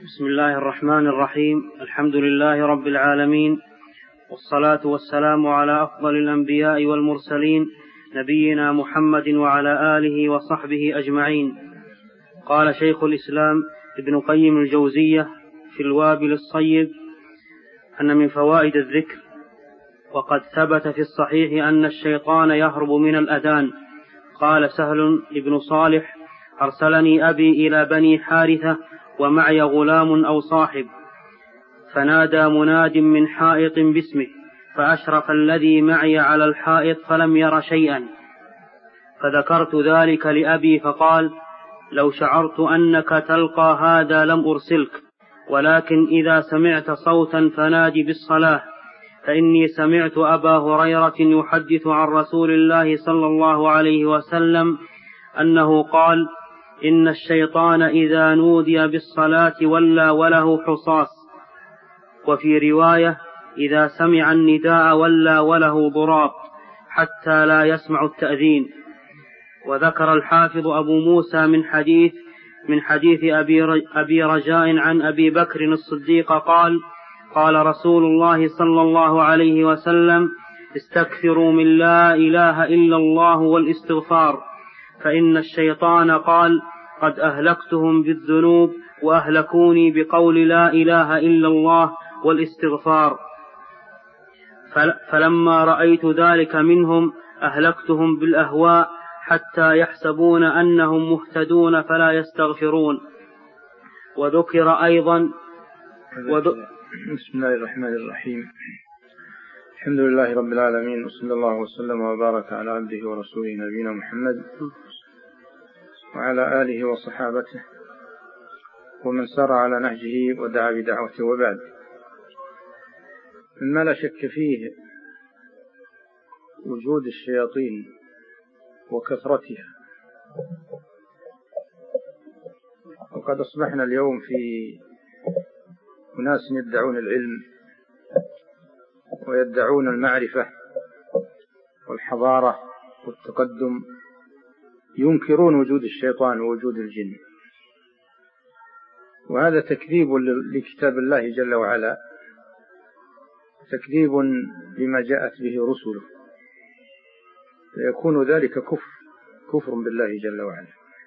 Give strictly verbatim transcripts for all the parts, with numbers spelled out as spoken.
بسم الله الرحمن الرحيم. الحمد لله رب العالمين، والصلاة والسلام على أفضل الأنبياء والمرسلين نبينا محمد وعلى آله وصحبه أجمعين. قال شيخ الإسلام ابن قيم الجوزية في الوابل الصيب أن من فوائد الذكر: وقد ثبت في الصحيح أن الشيطان يهرب من الأذان. قال سهل بن صالح: أرسلني أبي إلى بني حارثة ومعي غلام أو صاحب، فنادى مناد من حائط باسمه، فأشرف الذي معي على الحائط فلم ير شيئا، فذكرت ذلك لأبي فقال: لو شعرت أنك تلقى هذا لم أرسلك، ولكن إذا سمعت صوتا فنادي بالصلاة، فإني سمعت أبا هريرة يحدث عن رسول الله صلى الله عليه وسلم أنه قال: إن الشيطان إذا نودي بالصلاة ولى وله حصاص. وفي رواية: إذا سمع النداء ولى وله ضراب حتى لا يسمع التأذين. وذكر الحافظ أبو موسى من حديث من حديث أبي رجاء عن أبي بكر الصديق قال: قال رسول الله صلى الله عليه وسلم: استكثروا من لا إله إلا الله والاستغفار، فإن الشيطان قال: قد أهلكتهم بالذنوب وأهلكوني بقول لا إله إلا الله والاستغفار، فلما رأيت ذلك منهم أهلكتهم بالأهواء حتى يحسبون أنهم مهتدون فلا يستغفرون. وذكر أيضا وذ... بسم الله الرحمن الرحيم. الحمد لله رب العالمين، وصلى الله وسلم وبارك على عبده ورسوله نبينا محمد وعلى آله وصحابته ومن سار على نهجه ودعا بدعوته. وبعد، مما لا شك فيه وجود الشياطين وكثرتها، وقد أصبحنا اليوم في أناس يدعون العلم ويدعون المعرفة والحضارة والتقدم، ينكرون وجود الشيطان ووجود الجن، وهذا تكذيب لكتاب الله جل وعلا، تكذيب لما جاءت به رسله، فيكون ذلك كفر كفر بالله جل وعلا.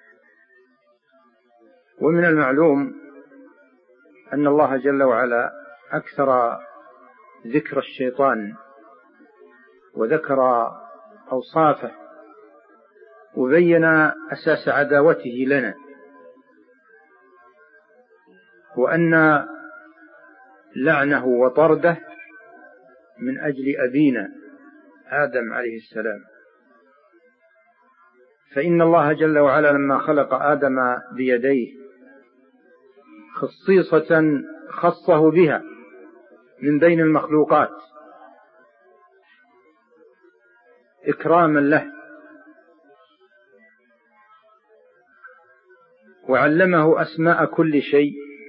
ومن المعلوم أن الله جل وعلا أكثر ذكر الشيطان وذكر أوصافه وبين أساس عداوته لنا، وأن لعنه وطرده من أجل أبينا آدم عليه السلام. فإن الله جل وعلا لما خلق آدم بيديه خصيصة خصه بها من بين المخلوقات إكراما له، وعلمه أسماء كل شيء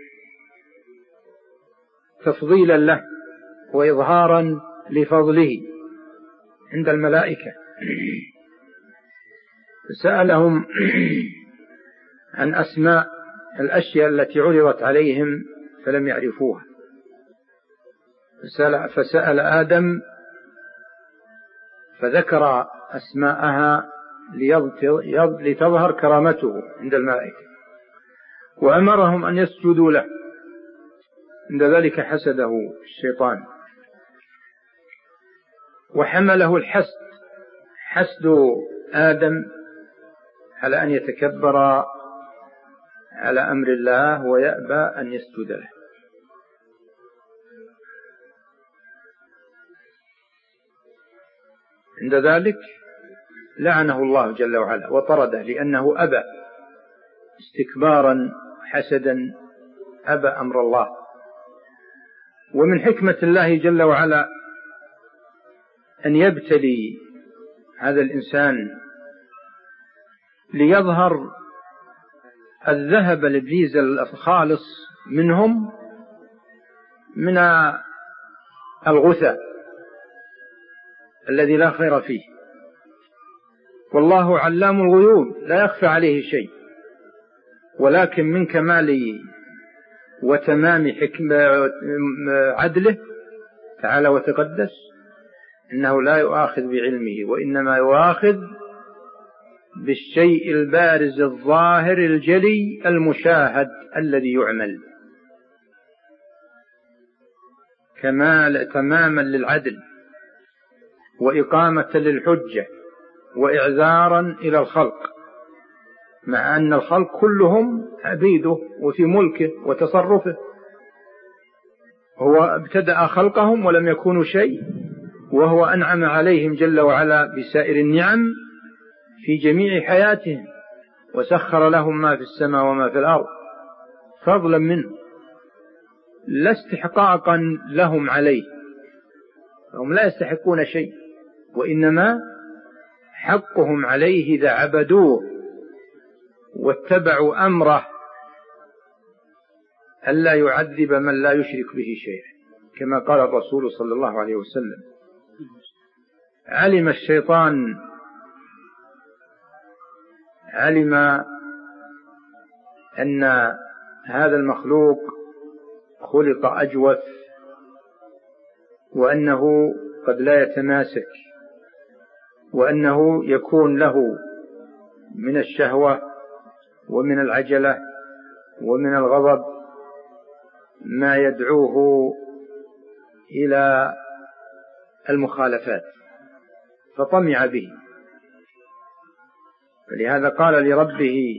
تفضيلا له وإظهارا لفضله عند الملائكة. سألهم عن أسماء الأشياء التي عرضت عليهم فلم يعرفوها، فسأل آدم فذكر أسماءها لتظهر كرامته عند الملائكة، وأمرهم أن يسجدوا له. عند ذلك حسده الشيطان وحمله الحسد، حسد آدم على أن يتكبر على أمر الله ويأبى أن يسجد له. عند ذلك لعنه الله جل وعلا وطرده لأنه أبى استكبارا حسدا، أبى أمر الله. ومن حكمة الله جل وعلا أن يبتلي هذا الإنسان ليظهر الذهب الإبليس الخالص منهم من الغثى الذي لا خير فيه. والله علام الغيوب لا يخفى عليه شيء، ولكن من كمال وتمام حكمة عدله تعالى وتقدس إنه لا يؤاخذ بعلمه، وإنما يؤاخذ بالشيء البارز الظاهر الجلي المشاهد الذي يعمل، كمال تماما للعدل وإقامة للحجة وإعذارا إلى الخلق، مع أن الخلق كلهم عبيده وفي ملكه وتصرفه. هو ابتدأ خلقهم ولم يكونوا شيء، وهو أنعم عليهم جل وعلا بسائر النعم في جميع حياتهم، وسخر لهم ما في السماء وما في الأرض فضلا منه لا استحقاقا لهم عليه، هم لا يستحقون شيء، وإنما حقهم عليه إذا عبدوه واتبعوا أمره ألا يعذب من لا يشرك به شيئا، كما قال الرسول صلى الله عليه وسلم. علم الشيطان علم أن هذا المخلوق خلق أجوف، وأنه قد لا يتماسك، وأنه يكون له من الشهوة ومن العجلة ومن الغضب ما يدعوه إلى المخالفات، فطمع به. فلهذا قال لربه: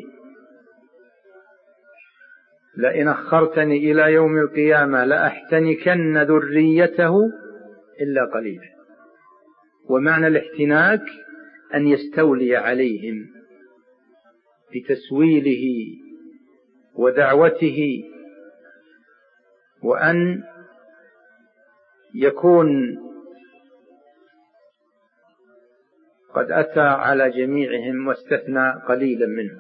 لئن أخرتني إلى يوم القيامة لأحتنكن ذريته إلا قليلا. ومعنى الاحتناك أن يستولي عليهم بتسويله ودعوته، وأن يكون قد أتى على جميعهم واستثنى قليلا منهم.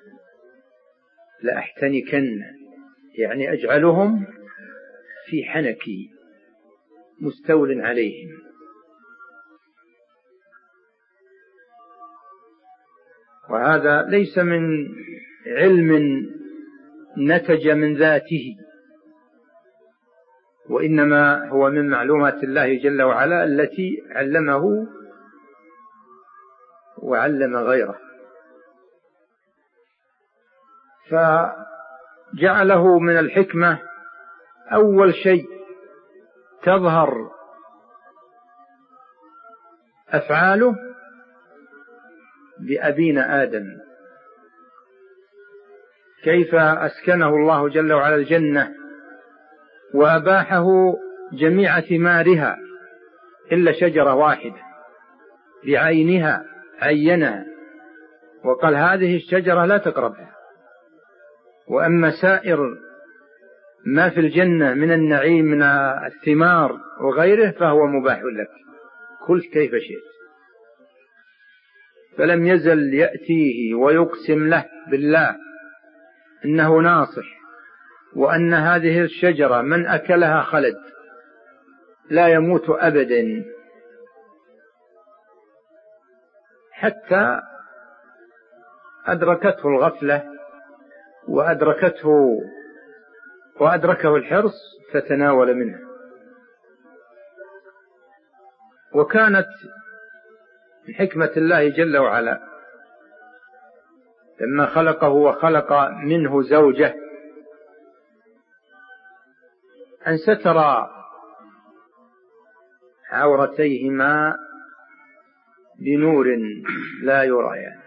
لأحتنكن يعني أجعلهم في حنكي مستول عليهم. وهذا ليس من علم نتج من ذاته، وإنما هو من معلومات الله جل وعلا التي علمه وعلم غيره، فجعله من الحكمة أول شيء تظهر أفعاله بأبينا آدم، كيف أسكنه الله جل وعلا الجنة وأباحه جميع ثمارها إلا شجرة واحدة بعينها عينها، وقال: هذه الشجرة لا تقربها، وأما سائر ما في الجنة من النعيم من الثمار وغيره فهو مباح لك، كل كيف شئت. فلم يزل يأتيه ويقسم له بالله إنه ناصح، وأن هذه الشجرة من أكلها خلد لا يموت أبدا، حتى أدركته الغفلة وأدركته وأدركه الحرص فتناول منها. وكانت من حكمة الله جل وعلا لما خلقه وخلق منه زوجه أن ستر عورتيهما بنور لا يريان،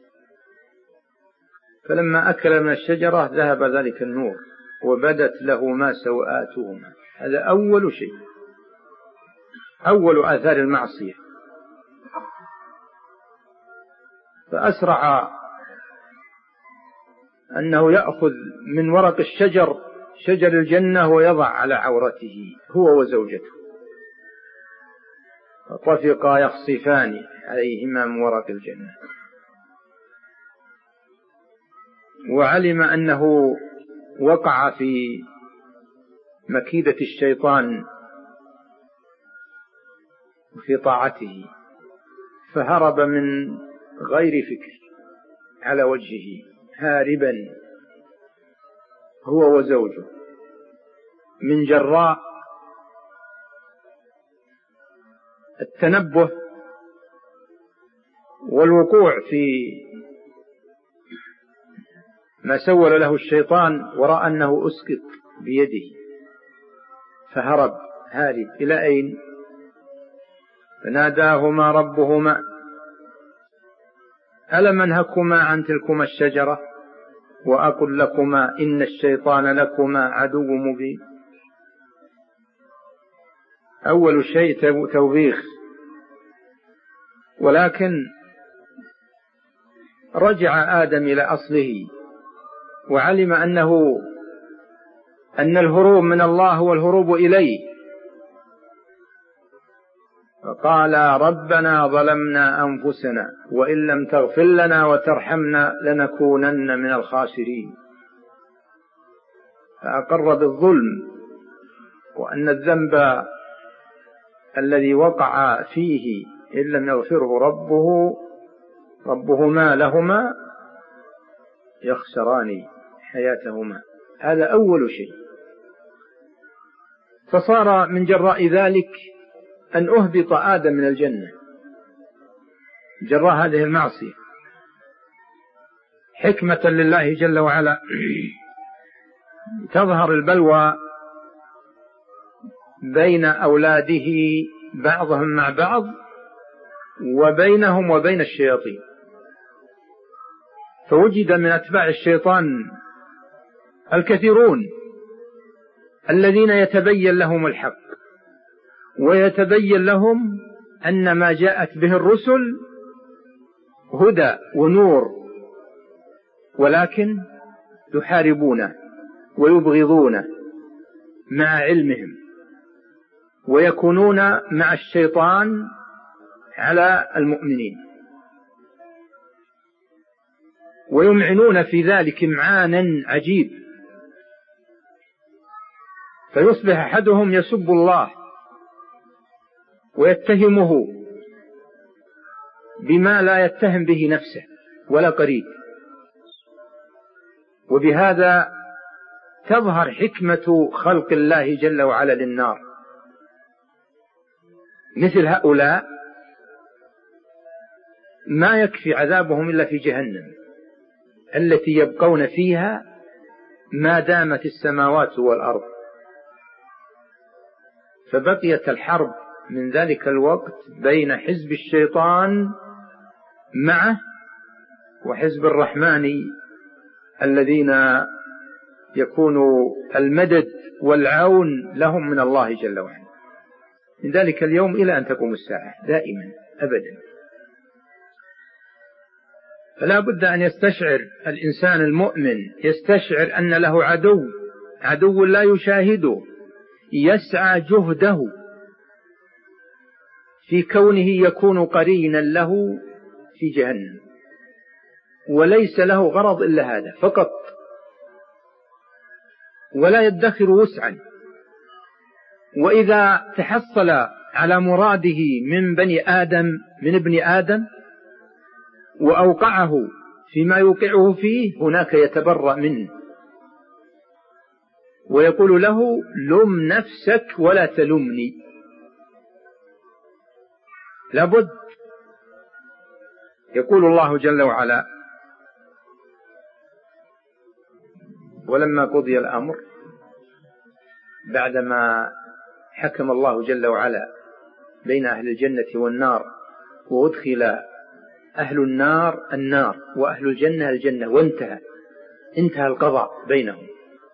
فلما أكل من الشجرة ذهب ذلك النور وبدت لهما سوآتهما. هذا أول شيء، أول آثار المعصية. فأسرع أنه يأخذ من ورق الشجر شجر الجنة ويضع على عورته هو وزوجته، فطفقا يخصفان عليهما من ورق الجنة. وعلم أنه وقع في مكيدة الشيطان في طاعته، فهرب من غير فكر على وجهه هاربا هو وزوجه من جراء التنبه والوقوع في ما سول له الشيطان، ورأى أنه أسقط بيده فهرب هارب إلى أين؟ فناداهما ربهما ألم أنهكما عن تلكما الشجرة وأقل لكما إن الشيطان لكما عدو مبين. أول شيء توبيخ، ولكن رجع آدم إلى أصله وعلم أنه أن الهروب من الله هو الهروب إليه، فقال ربنا ظلمنا أنفسنا وإن لم تغفر لنا وترحمنا لنكونن من الخاسرين. فأقر بالظلم وأن الذنب الذي وقع فيه إن لم يغفره ربه ربهما لهما يخسران حياتهما. هذا أول شيء. فصار من جراء ذلك أن أهبط آدم من الجنة جراء هذه المعصية، حكمة لله جل وعلا. تظهر البلوى بين أولاده بعضهم مع بعض وبينهم وبين الشياطين، فوجد من أتباع الشيطان الكثيرون الذين يتبين لهم الحق ويتبين لهم أن ما جاءت به الرسل هدى ونور، ولكن يحاربونه ويبغضونه مع علمهم، ويكونون مع الشيطان على المؤمنين، ويمعنون في ذلك إمعانا عجيب، فيصبح أحدهم يسب الله ويتهمه بما لا يتهم به نفسه ولا قريب. وبهذا تظهر حكمة خلق الله جل وعلا للنار. مثل هؤلاء ما يكفي عذابهم إلا في جهنم التي يبقون فيها ما دامت السماوات والأرض. فبقيت الحرب من ذلك الوقت بين حزب الشيطان معه وحزب الرحمن الذين يكون المدد والعون لهم من الله جل وعلا من ذلك اليوم إلى أن تقوم الساعة دائما أبدا. فلا بد أن يستشعر الإنسان المؤمن، يستشعر أن له عدو، عدو لا يشاهده، يسعى جهده في كونه يكون قرينا له في جهنم، وليس له غرض إلا هذا فقط، ولا يدخر وسعا. وإذا تحصل على مراده من بني آدم من ابن آدم وأوقعه فيما يوقعه فيه، هناك يتبرأ منه ويقول له لم نفسك ولا تلمني. لابد. يقول الله جل وعلا ولما قضي الأمر، بعدما حكم الله جل وعلا بين أهل الجنة والنار وأدخل أهل النار النار وأهل الجنة الجنة وانتهى انتهى القضاء بينهم،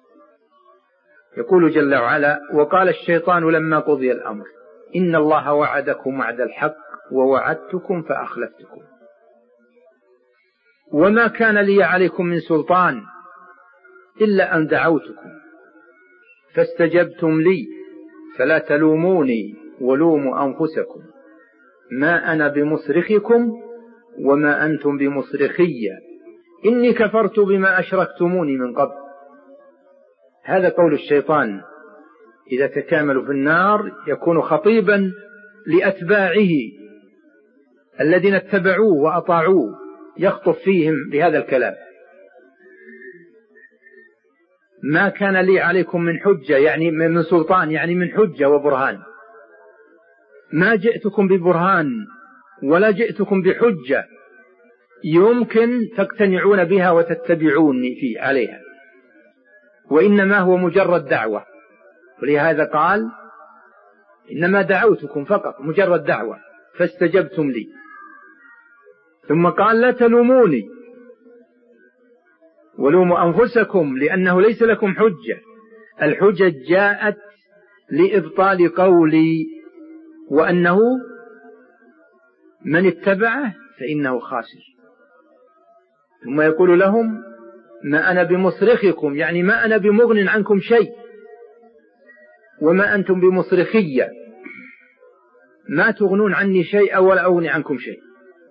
يقول جل وعلا وقال الشيطان لما قضي الأمر إن الله وعدكم وعد الحق ووعدتكم فأخلفتكم وما كان لي عليكم من سلطان إلا أن دعوتكم فاستجبتم لي فلا تلوموني ولوموا أنفسكم ما أنا بمصرخكم وما أنتم بمصرخي إني كفرت بما أشركتموني من قبل. هذا قول الشيطان إذا تكاملوا في النار، يكون خطيبا لأتباعه الذين اتبعوه وأطاعوه، يخطف فيهم بهذا الكلام. ما كان لي عليكم من حجة، يعني من سلطان، يعني من حجة وبرهان. ما جئتكم ببرهان ولا جئتكم بحجة يمكن تقتنعون بها وتتبعوني في عليها، وإنما هو مجرد دعوة. ولهذا قال إنما دعوتكم فقط، مجرد دعوة فاستجبتم لي. ثم قال لا تلوموني ولوموا أنفسكم لأنه ليس لكم حجة. الحجة جاءت لإبطال قولي وأنه من اتبعه فإنه خاسر. ثم يقول لهم ما أنا بمصرخكم، يعني ما أنا بمغن عنكم شيء وما أنتم بمصرخية، ما تغنون عني شيء ولا أغني عنكم شيء.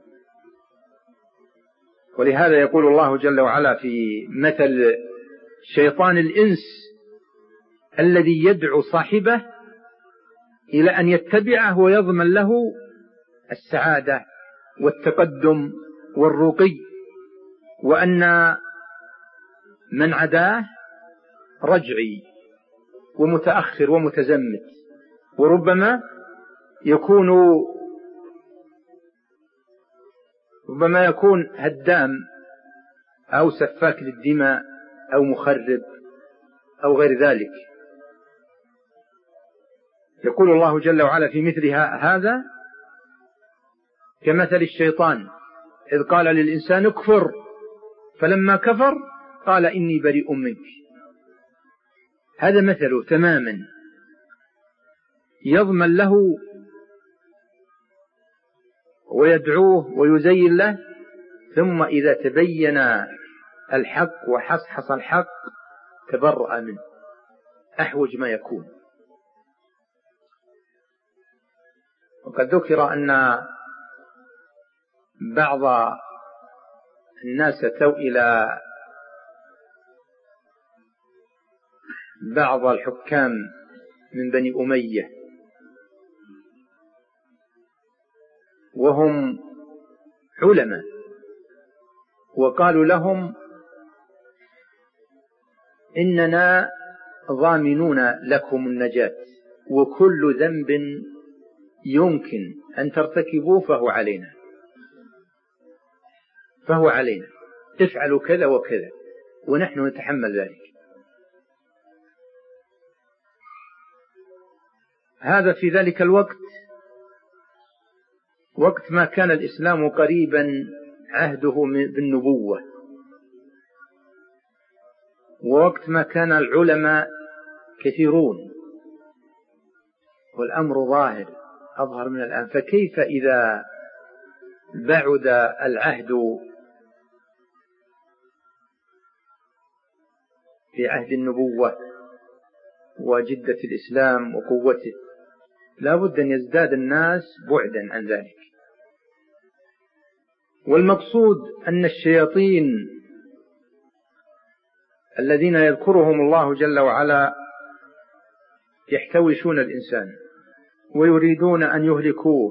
ولهذا يقول الله جل وعلا في مثل شيطان الإنس الذي يدعو صاحبه إلى أن يتبعه ويضمن له السعادة والتقدم والرقي، وأن من عداه رجعي ومتأخر ومتزمت، وربما يكون ربما يكون هدام أو سفاك للدماء أو مخرب أو غير ذلك. يقول الله جل وعلا في مثل هذا كمثل الشيطان إذ قال للإنسان اكفر فلما كفر قال إني بريء منك. هذا مثله تماما، يضمن له ويدعوه ويزين له، ثم إذا تبين الحق وحصحص الحق تبرأ منه أحوج ما يكون. وقد ذكر أن بعض الناس أتوا إلى بعض الحكام من بني أمية وهم علماء، وقالوا لهم إننا ضامنون لكم النجاة، وكل ذنب يمكن أن ترتكبوه فهو علينا فهو علينا افعلوا كذا وكذا ونحن نتحمل ذلك. هذا في ذلك الوقت، وقت ما كان الإسلام قريبا عهده بالنبوة، ووقت ما كان العلماء كثيرون والأمر ظاهر أظهر من الآن. فكيف إذا بعد العهد في عهد النبوة وجدة الإسلام وقوته؟ لا بد أن يزداد الناس بعدا عن ذلك. والمقصود أن الشياطين الذين يذكرهم الله جل وعلا يحتوشون الإنسان ويريدون أن يهلكوه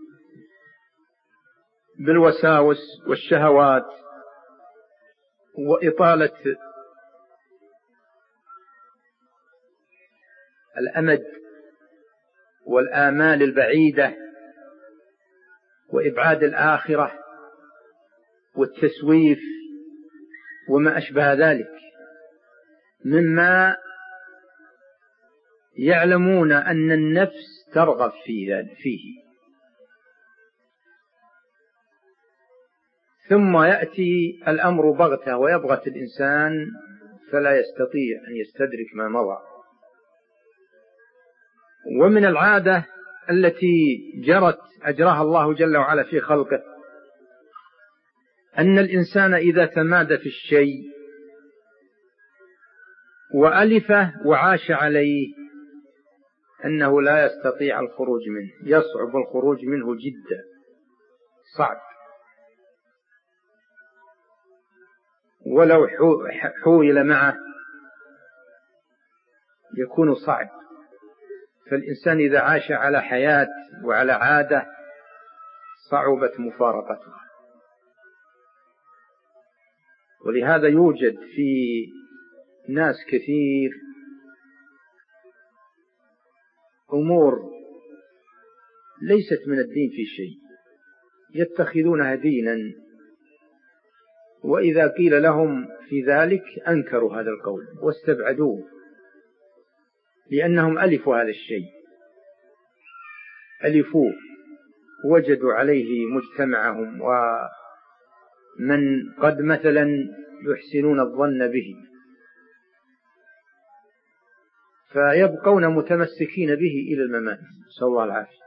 بالوساوس والشهوات وإطالة الأمد والآمال البعيدة وإبعاد الآخرة والتسويف وما أشبه ذلك، مما يعلمون أن النفس ترغب فيه. ثم يأتي الأمر بغتة ويبغت الإنسان فلا يستطيع أن يستدرك ما مضى. ومن العادة التي جرت أجراها الله جل وعلا في خلقه أن الإنسان إذا تمادى في الشيء وألفه وعاش عليه أنه لا يستطيع الخروج منه، يصعب الخروج منه جدا، صعب. ولو حويل معه يكون صعب. فالإنسان إذا عاش على حياة وعلى عادة صعبت مفارقتها. ولهذا يوجد في ناس كثير أمور ليست من الدين في شيء يتخذونها دينا، وإذا قيل لهم في ذلك أنكروا هذا القول واستبعدوه، لأنهم ألفوا هذا الشيء، ألفوه وجدوا عليه مجتمعهم ومن قد مثلا يحسنون الظن به، فيبقون متمسكين به إلى الممات، نسأل الله العافية.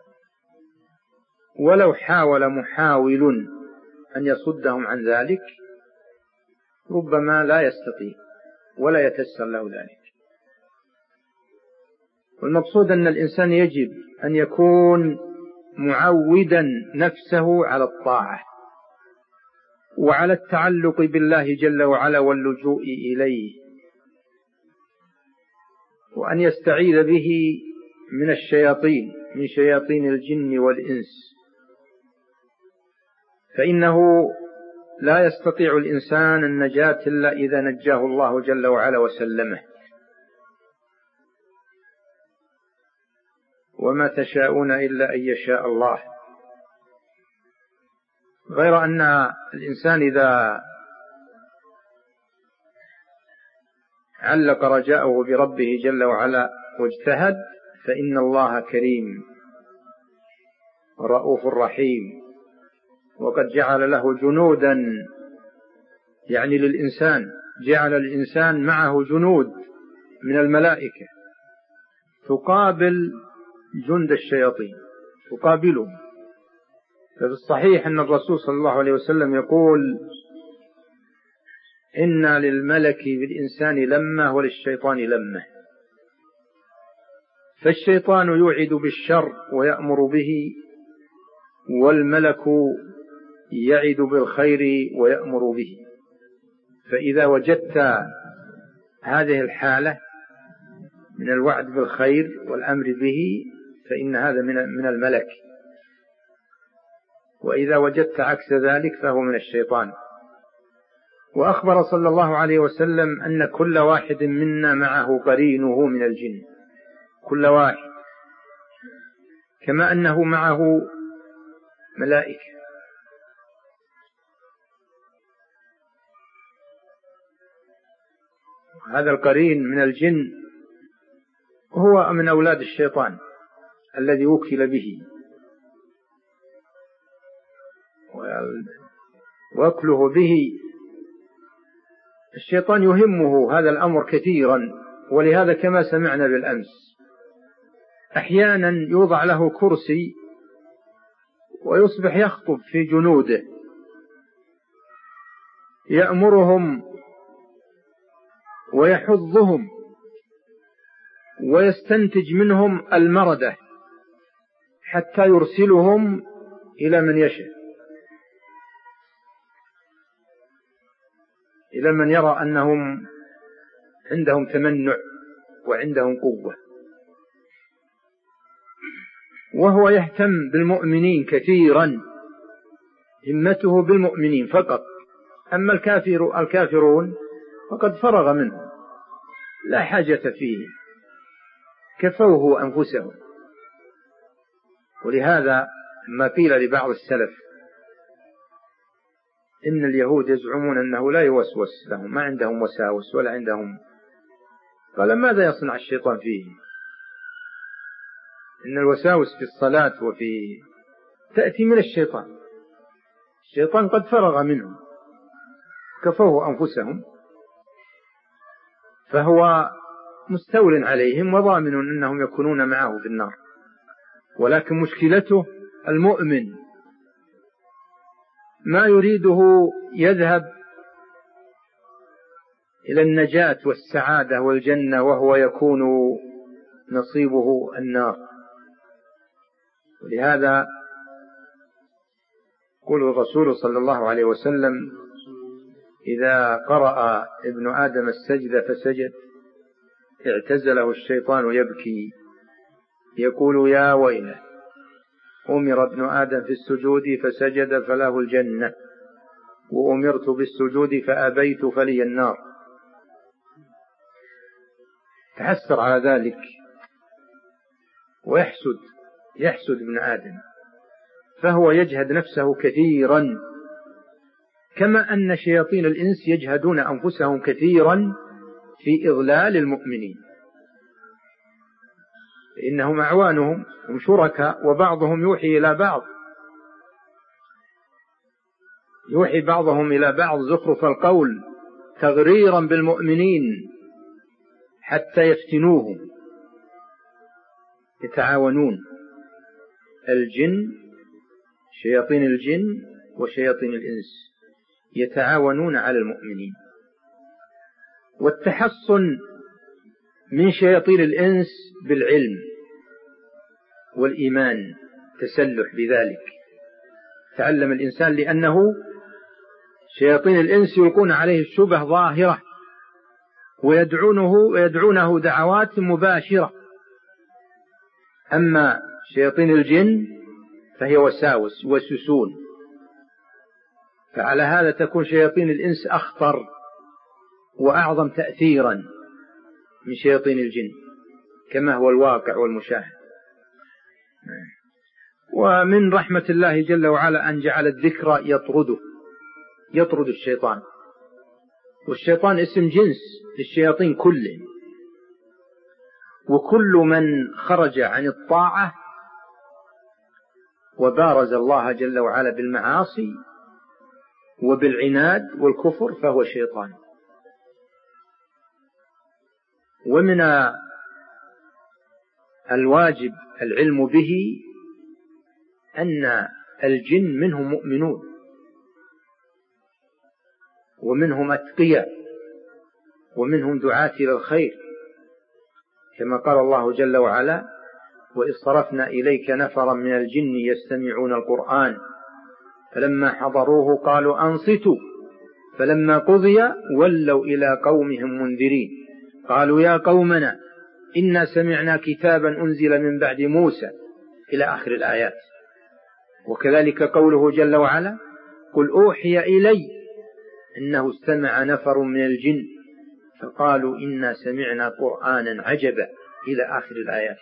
ولو حاول محاول أن يصدهم عن ذلك ربما لا يستطيع ولا يتيسر له ذلك. والمقصود أن الإنسان يجب أن يكون معودا نفسه على الطاعة وعلى التعلق بالله جل وعلا واللجوء إليه، وأن يستعيذ به من الشياطين، من شياطين الجن والإنس، فإنه لا يستطيع الإنسان النجاة إلا إذا نجاه الله جل وعلا وسلمه. وما تشاءون إلا أن يشاء الله. غير أن الإنسان إذا علق رجاءه بربه جل وعلا واجتهد فإن الله كريم رؤوف رحيم، وقد جعل له جنودا، يعني للإنسان جعل الإنسان معه جنود من الملائكة تقابل جند الشياطين، تقابلهم. ففي الصحيح أن الرسول صلى الله عليه وسلم يقول: إن للملك بالإنسان لمة وللشيطان لمة. فالشيطان يوعد بالشر ويأمر به، والملك يعد بالخير ويأمر به. فإذا وجدت هذه الحالة من الوعد بالخير والأمر به فإن هذا من الملك، وإذا وجدت عكس ذلك فهو من الشيطان. وأخبر صلى الله عليه وسلم أن كل واحد منا معه قرينه من الجن، كل واحد، كما أنه معه ملائكة. هذا القرين من الجن هو من أولاد الشيطان الذي وكل به، وأكله به. الشيطان يهمه هذا الأمر كثيرا، ولهذا كما سمعنا بالأمس أحيانا يوضع له كرسي ويصبح يخطب في جنوده، يأمرهم ويحضهم ويستنتج منهم المردة حتى يرسلهم إلى من يشاء، إلى من يرى أنهم عندهم تمنع وعندهم قوة. وهو يهتم بالمؤمنين كثيرا، همته بالمؤمنين فقط. أما الكافر الكافرون فقد فرغ منهم، لا حاجة فيه، كفوه أنفسهم. ولهذا ما قيل لبعض السلف إن اليهود يزعمون أنه لا يوسوس لهم، ما عندهم وساوس ولا عندهم، قال ماذا يصنع الشيطان فيهم؟ إن الوساوس في الصلاة وفي تأتي من الشيطان، الشيطان قد فرغ منهم، كفوه أنفسهم، فهو مستول عليهم وضامن أنهم يكونون معه في النار. ولكن مشكلته المؤمن ما يريده يذهب إلى النجاة والسعادة والجنة، وهو يكون نصيبه النار. ولهذا يقول الرسول صلى الله عليه وسلم: إذا قرأ ابن آدم السجدة فسجد اعتزله الشيطان يبكي يقول: يا ويله، أمر ابن آدم في السجود فسجد فله الجنة، وأمرت بالسجود فأبيت فلي النار. تحسر على ذلك ويحسد يحسد ابن آدم، فهو يجهد نفسه كثيرا، كما أن شياطين الإنس يجهدون أنفسهم كثيرا في إضلال المؤمنين، إنهم أعوانهم هم شركاء، وبعضهم يوحي إلى بعض يوحي بعضهم إلى بعض زخرف القول تغريرا بالمؤمنين حتى يفتنوهم. يتعاونون الجن، شياطين الجن وشياطين الإنس يتعاونون على المؤمنين. والتحصن من شياطين الإنس بالعلم والإيمان، تسلح بذلك. تعلم الإنسان، لأنه شياطين الإنس يلقون عليه الشبه ظاهرة ويدعونه, ويدعونه دعوات مباشرة، أما شياطين الجن فهي وساوس وسسون، فعلى هذا تكون شياطين الإنس أخطر وأعظم تأثيرا من شياطين الجن، كما هو الواقع والمشاهد. ومن رحمة الله جل وعلا أن جعل الذكر يطرده يطرد الشيطان، والشيطان اسم جنس للشياطين كله، وكل من خرج عن الطاعة وبارز الله جل وعلا بالمعاصي وبالعناد والكفر فهو شيطان. ومن الواجب العلم به أن الجن منهم مؤمنون ومنهم أتقياء ومنهم دعاة إلى الخير، كما قال الله جل وعلا: وإذ صرفنا إليك نفرا من الجن يستمعون القرآن فلما حضروه قالوا أنصتوا فلما قضي ولوا إلى قومهم منذرين قالوا يا قومنا إنا سمعنا كتابا أنزل من بعد موسى إلى آخر الآيات. وكذلك قوله جل وعلا: قل أوحي إلي إنه استمع نفر من الجن فقالوا إنا سمعنا قرآنا عجبا إلى آخر الآيات.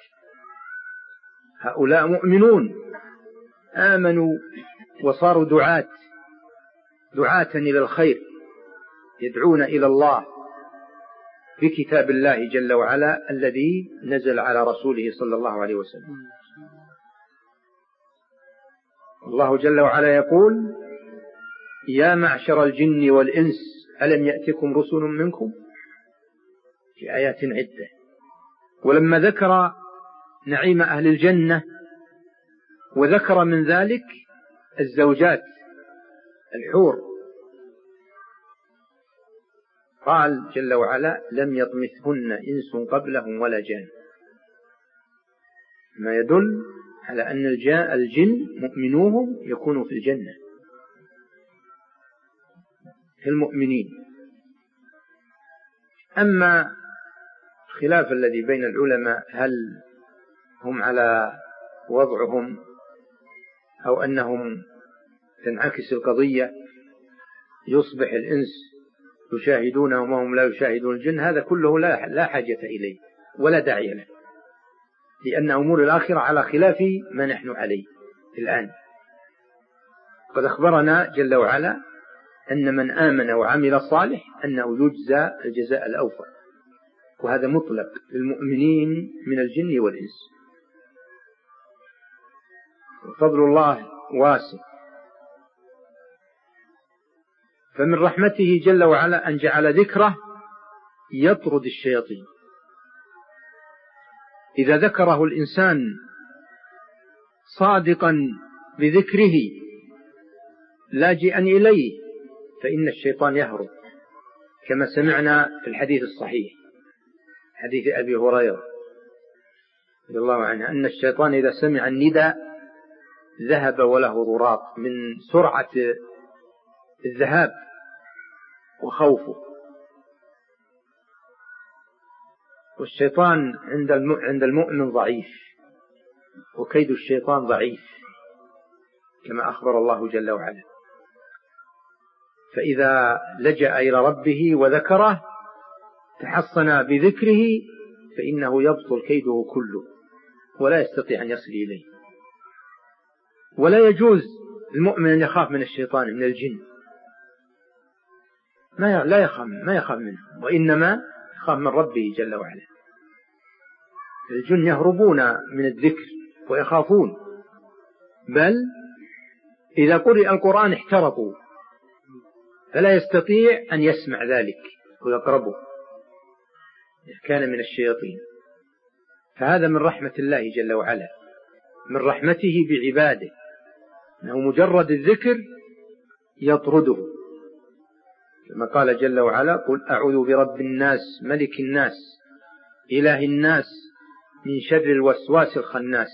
هؤلاء مؤمنون آمنوا وصاروا دعاة دعاة إلى الخير، يدعون إلى الله بكتاب الله جل وعلا الذي نزل على رسوله صلى الله عليه وسلم. الله جل وعلا يقول: يا معشر الجن والإنس ألم يأتكم رسل منكم، في آيات عدة. ولما ذكر نعيم أهل الجنة وذكر من ذلك الزوجات الحور قال جل وعلا: لم يطمثهن إنس قبلهم ولا جان، ما يدل على أن الجن مؤمنوهم يكونوا في الجنة في المؤمنين. أما الخلاف الذي بين العلماء هل هم على وضعهم أو أنهم تنعكس القضية يصبح الإنس يشاهدونهم وهم لا يشاهدون الجن، هذا كله لا لا حاجة إليه ولا داعي له، لأن أمور الآخرة على خلاف ما نحن عليه الآن. قد أخبرنا جل وعلا أن من آمن وعمل صالح أنه يجزى الجزاء الأوفى، وهذا مطلق للمؤمنين من الجن والإنس. وفضل الله واسع. فمن رحمته جل وعلا أن جعل ذكره يطرد الشياطين. إذا ذكره الإنسان صادقا بذكره لاجئا إليه فإن الشيطان يهرب، كما سمعنا في الحديث الصحيح حديث أبي هريرة رضي الله عنه أن الشيطان إذا سمع النداء ذهب وله ضراط من سرعة الذهاب وخوفه. والشيطان عند المؤمن ضعيف، وكيد الشيطان ضعيف كما أخبر الله جل وعلا. فإذا لجأ إلى ربه وذكره تحصن بذكره فإنه يبطل كيده كله ولا يستطيع أن يصل إليه. ولا يجوز المؤمن أن يخاف من الشيطان من الجن، ما لا يخاف ما يخاف منه، وإنما يخاف من ربه جل وعلا. الجن يهربون من الذكر ويخافون، بل إذا قرئ القرآن احترقوا فلا يستطيع أن يسمع ذلك ويقربه، كان من الشياطين. فهذا من رحمة الله جل وعلا، من رحمته بعباده، أنه مجرد الذكر يطرده، كما قال جل وعلا: قل أعوذ برب الناس ملك الناس إله الناس من شر الوسواس الخناس.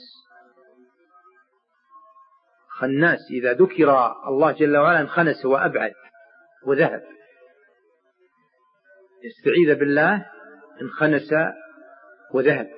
خناس إذا ذكر الله جل وعلا انخنس وأبعد وذهب، يستعيذ بالله انخنس وذهب،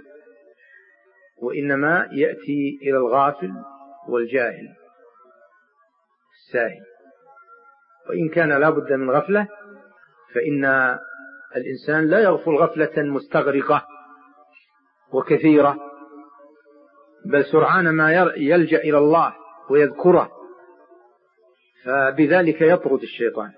وإنما يأتي إلى الغافل والجاهل الساهي. وإن كان لا بد من غفلة، فإن الإنسان لا يغفل غفلة مستغرقة وكثيرة، بل سرعان ما يلجأ إلى الله ويذكره، فبذلك يطرد الشيطان.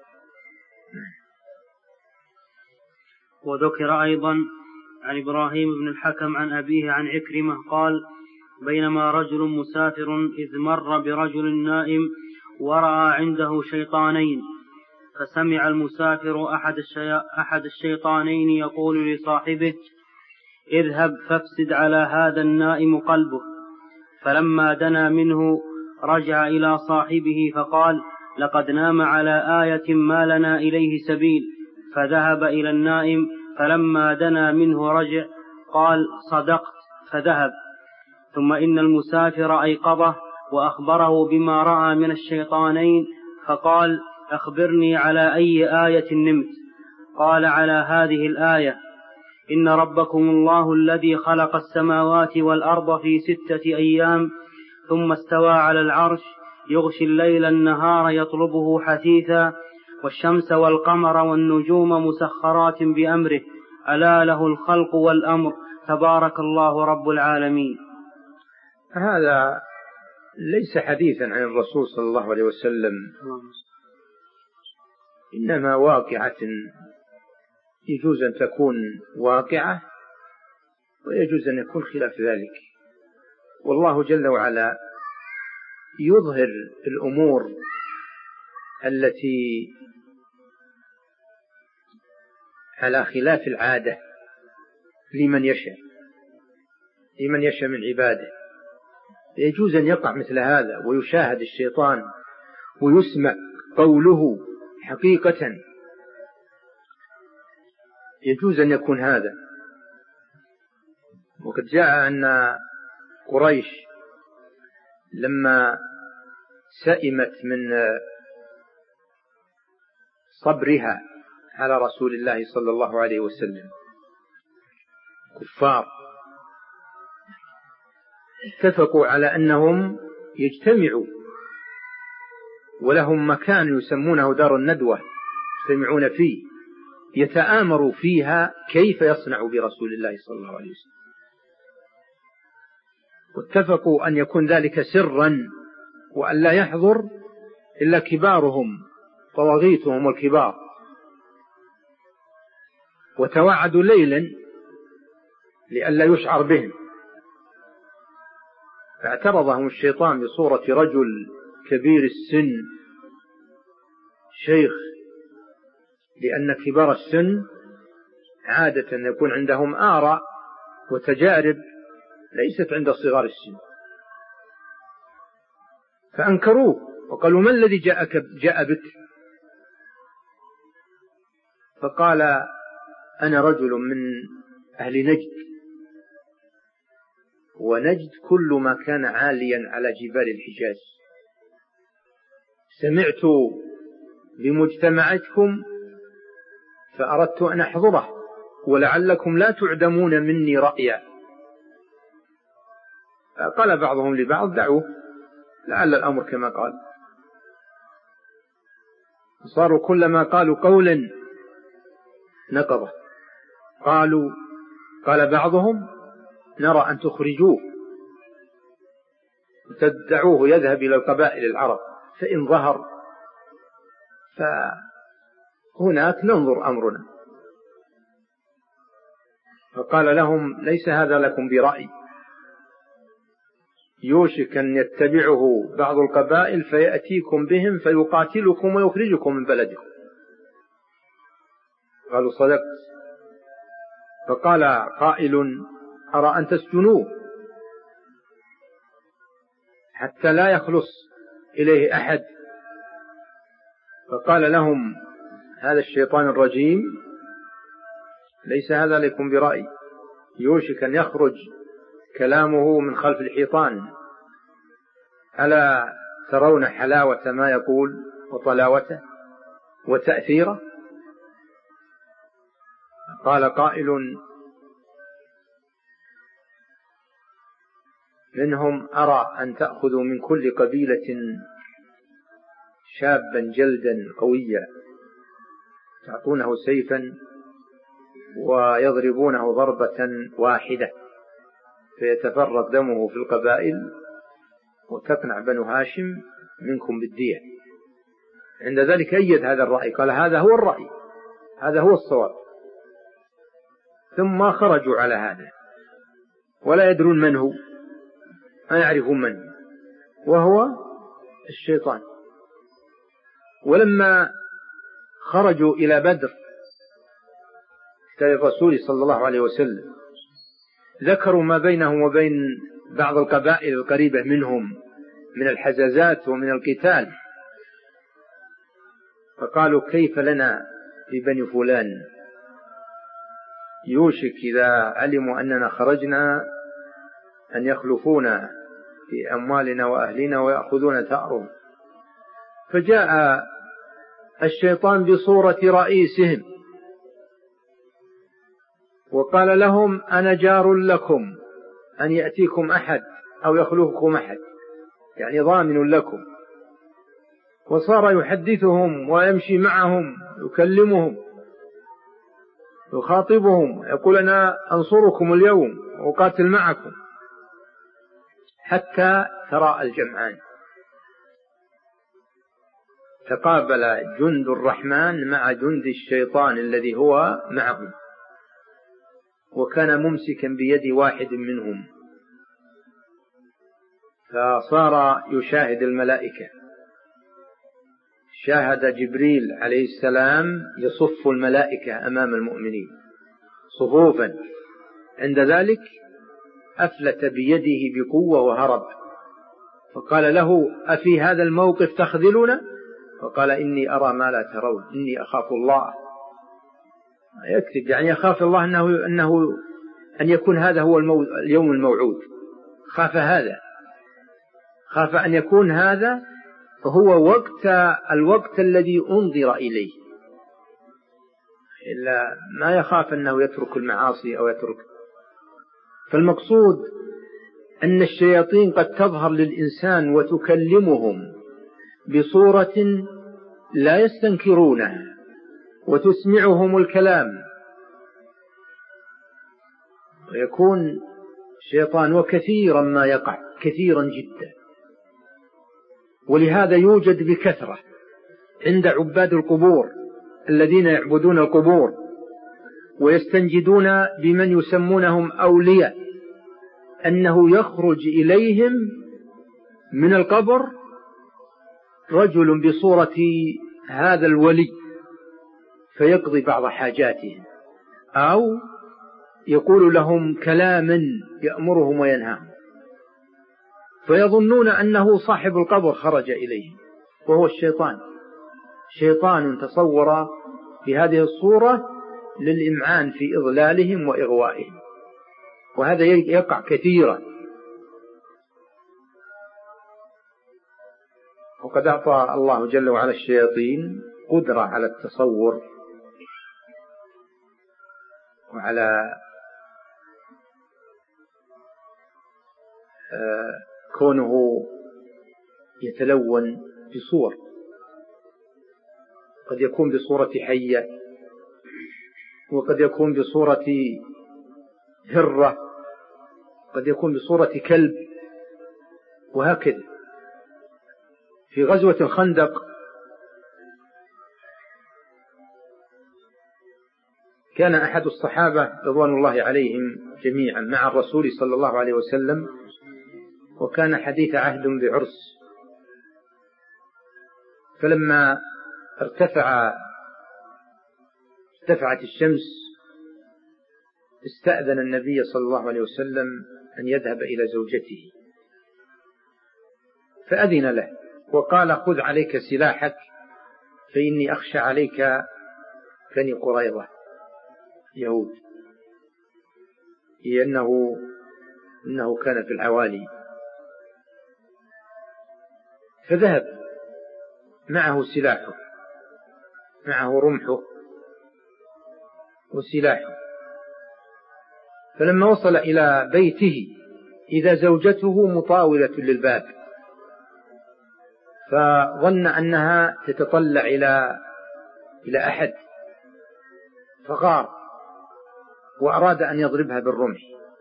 وذكر أيضا عن إبراهيم بن الحكم عن أبيه عن عكرمة قال: بينما رجل مسافر إذ مر برجل نائم ورأى عنده شيطانين، فسمع المسافر أحد, الشي... أحد الشيطانين يقول لصاحبه: اذهب فافسد على هذا النائم قلبه. فلما دنا منه رجع إلى صاحبه فقال: لقد نام على آية ما لنا إليه سبيل. فذهب إلى النائم، فلما دنا منه رجع قال: صدقت، فذهب. ثم إن المسافر أيقظه وأخبره بما رأى من الشيطانين، فقال: أخبرني على أي آية نمت؟ قال: على هذه الآية: إن ربكم الله الذي خلق السماوات والأرض في ستة أيام ثم استوى على العرش يغشي الليل النهار يطلبه حثيثا والشمس والقمر والنجوم مسخرات بأمره ألا له الخلق والأمر تبارك الله رب العالمين. هذا ليس حديثا عن الرسول صلى الله عليه وسلم، إنما واقعة يجوز أن تكون واقعة ويجوز أن يكون خلاف ذلك. والله جل وعلا يظهر الأمور التي على خلاف العادة لمن يشاء لمن يشاء من عباده. يجوز أن يقع مثل هذا ويشاهد الشيطان ويسمع قوله حقيقة، يجوز أن يكون هذا. وقد جاء أن قريش لما سئمت من صبرها على رسول الله صلى الله عليه وسلم، كفار اتفقوا على أنهم يجتمعوا ولهم مكان يسمونه دار الندوة يجتمعون فيه يتآمروا فيها كيف يصنع برسول الله صلى الله عليه وسلم. واتفقوا أن يكون ذلك سرا وأن لا يحضر إلا كبارهم طواغيتهم الكبار، وتوعدوا ليلا لئلا يشعر بهم. فاعترضهم الشيطان بصورة رجل كبير السن شيخ، لأن كبار السن عادة يكون عندهم آراء وتجارب ليست عند صغار السن، فأنكروه وقالوا: ما الذي جاءك جاء بك؟ فقال: أنا رجل من أهل نجد، ونجد كل ما كان عاليا على جبال الحجاز، سمعت بمجتمعاتكم فأردت أن أحضره ولعلكم لا تعدمون مني رأيا. قال بعضهم لبعض: دعوه لعل الأمر كما قال. صاروا كلما قالوا قولا نقضه. قالوا: قال بعضهم نرى أن تخرجوه وتدعوه يذهب إلى القبائل العرب، فإن ظهر فهناك ننظر أمرنا. فقال لهم ليس هذا لكم برأي، يوشك أن يتبعه بعض القبائل فيأتيكم بهم فيقاتلكم ويخرجكم من بلدكم. قالوا صدقت. فقال قائل أرى أن تسجنوه حتى لا يخلص إليه أحد. فقال لهم هذا الشيطان الرجيم ليس هذا لكم برأي، يوشك أن يخرج كلامه من خلف الحيطان، ألا ترون حلاوة ما يقول وطلاوته وتأثيره؟ قال قائل منهم أرى أن تأخذوا من كل قبيلة شابا جلدا قويا تعطونه سيفا ويضربونه ضربة واحدة فيتفرق دمه في القبائل وتقنع بنو هاشم منكم بالدية. عند ذلك أيد هذا الرأي، قال هذا هو الرأي، هذا هو الصواب. ثم خرجوا على هذا ولا يدرون من هو، ما يعرفون من هو، وهو الشيطان. ولما خرجوا إلى بدر الرسول صلى الله عليه وسلم ذكروا ما بينهم وبين بعض القبائل القريبة منهم من الحزازات ومن القتال، فقالوا كيف لنا في بني فلان، يوشك إذا علموا أننا خرجنا أن يخلفونا في أموالنا وأهلنا ويأخذون ثأرهم. فجاء الشيطان بصورة رئيسهم وقال لهم أنا جار لكم أن يأتيكم أحد أو يخلفكم أحد، يعني ضامن لكم. وصار يحدثهم ويمشي معهم يكلمهم يخاطبهم يقول أنا أنصركم اليوم وأقاتل معكم، حتى تراءى الجمعان، تقابل جند الرحمن مع جند الشيطان الذي هو معهم، وكان ممسكا بيد واحد منهم، فصار يشاهد الملائكة. شاهد جبريل عليه السلام يصف الملائكة أمام المؤمنين صفوفا، عند ذلك أفلت بيده بقوة وهرب، فقال له أفي هذا الموقف تخذلنا؟ فقال إني أرى ما لا ترون إني أخاف الله. يكتب يعني يخاف الله أنه, أنه أن يكون هذا هو المو... اليوم الموعود، خاف هذا، خاف أن يكون هذا هو وقت الوقت الذي أنظر إليه، إلا ما يخاف أنه يترك المعاصي أو يترك. فالمقصود أن الشياطين قد تظهر للإنسان وتكلمهم بصورة لا يستنكرونها وتسمعهم الكلام، ويكون الشيطان وكثيرا ما يقع كثيرا جدا. ولهذا يوجد بكثرة عند عباد القبور الذين يعبدون القبور ويستنجدون بمن يسمونهم أولياء، أنه يخرج إليهم من القبر رجل بصورة هذا الولي فيقضي بعض حاجاتهم، أو يقول لهم كلاما يأمرهم وينهاهم، فيظنون أنه صاحب القبر خرج إليهم وهو الشيطان. شيطان تصور بهذه الصورة للإمعان في إضلالهم وإغوائهم، وهذا يقع كثيرا. وقد أعطى الله جل وعلا الشياطين قدرة على التصور وعلى كونه يتلون بصور، قد يكون بصورة حية وقد يكون بصورة هرة، قد يكون بصورة كلب، وهكذا. في غزوة الخندق كان أحد الصحابة رضوان الله عليهم جميعا مع الرسول صلى الله عليه وسلم، وكان حديث عهد بعرس، فلما ارتفع ارتفعت الشمس استأذن النبي صلى الله عليه وسلم أن يذهب إلى زوجته، فأذن له وقال: خذ عليك سلاحك فإني أخشى عليك بني قريظة يهود، لأنه إنه كان في العوالي. فذهب معه سلاحه، معه رمحه وسلاحه. فلما وصل إلى بيته إذا زوجته مطاولة للباب، فظن أنها تتطلع إلى إلى أحد، فغار وأراد أن يضربها بالرمح،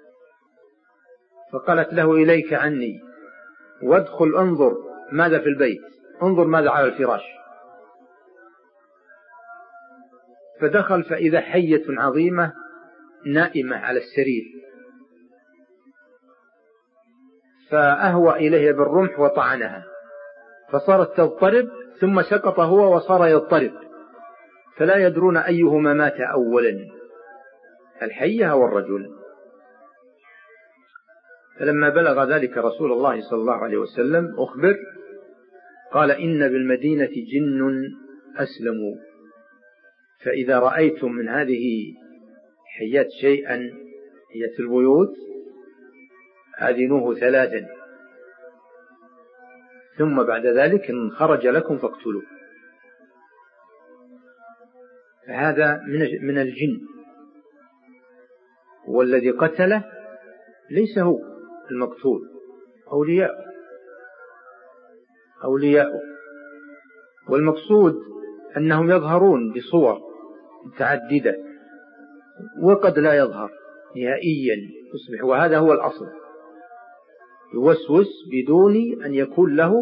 فقالت له: إليك عني، وادخل انظر ماذا في البيت، انظر ماذا على الفراش. فدخل فإذا حية عظيمة نائمة على السرير، فأهوى إليها بالرمح وطعنها، فصارت تضطرب، ثم سقط هو وصار يضطرب، فلا يدرون أيهما مات أولا، الحية أو الرجل. فلما بلغ ذلك رسول الله صلى الله عليه وسلم أخبر، قال: إن بالمدينة جن أسلموا، فإذا رأيتم من هذه حيات شيئا هي في البيوت آذنوه ثلاثا، ثم بعد ذلك إن خرج لكم فاقتلوا. فهذا من الجن، والذي قتله ليس هو المقتول، أولياء أولياء والمقصود أنهم يظهرون بصور متعددة، وقد لا يظهر نهائيا يصبح، وهذا هو الأصل، يوسوس بدون أن يكون له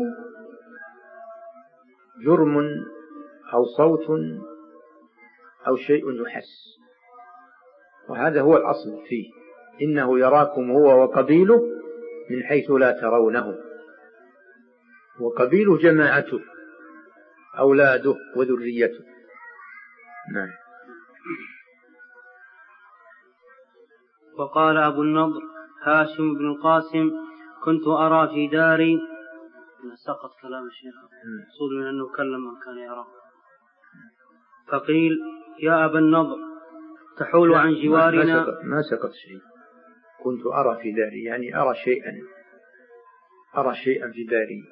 جرم أو صوت أو شيء يحس، وهذا هو الأصل فيه. إنه يراكم هو وقبيله من حيث لا ترونه، وقبيله جماعته أولاده وذريته. نعم. وقال أبو النضر هاشم بن القاسم: كنت أرى في داري، سقط كلام الشيخ، مقصود من أنه كلم من كان يراه. فقيل: يا أبا النضر تحول عن جوارنا. ما سقط, ما سقط شيء. كنت أرى في داري يعني أرى شيئا أرى شيئا في داري.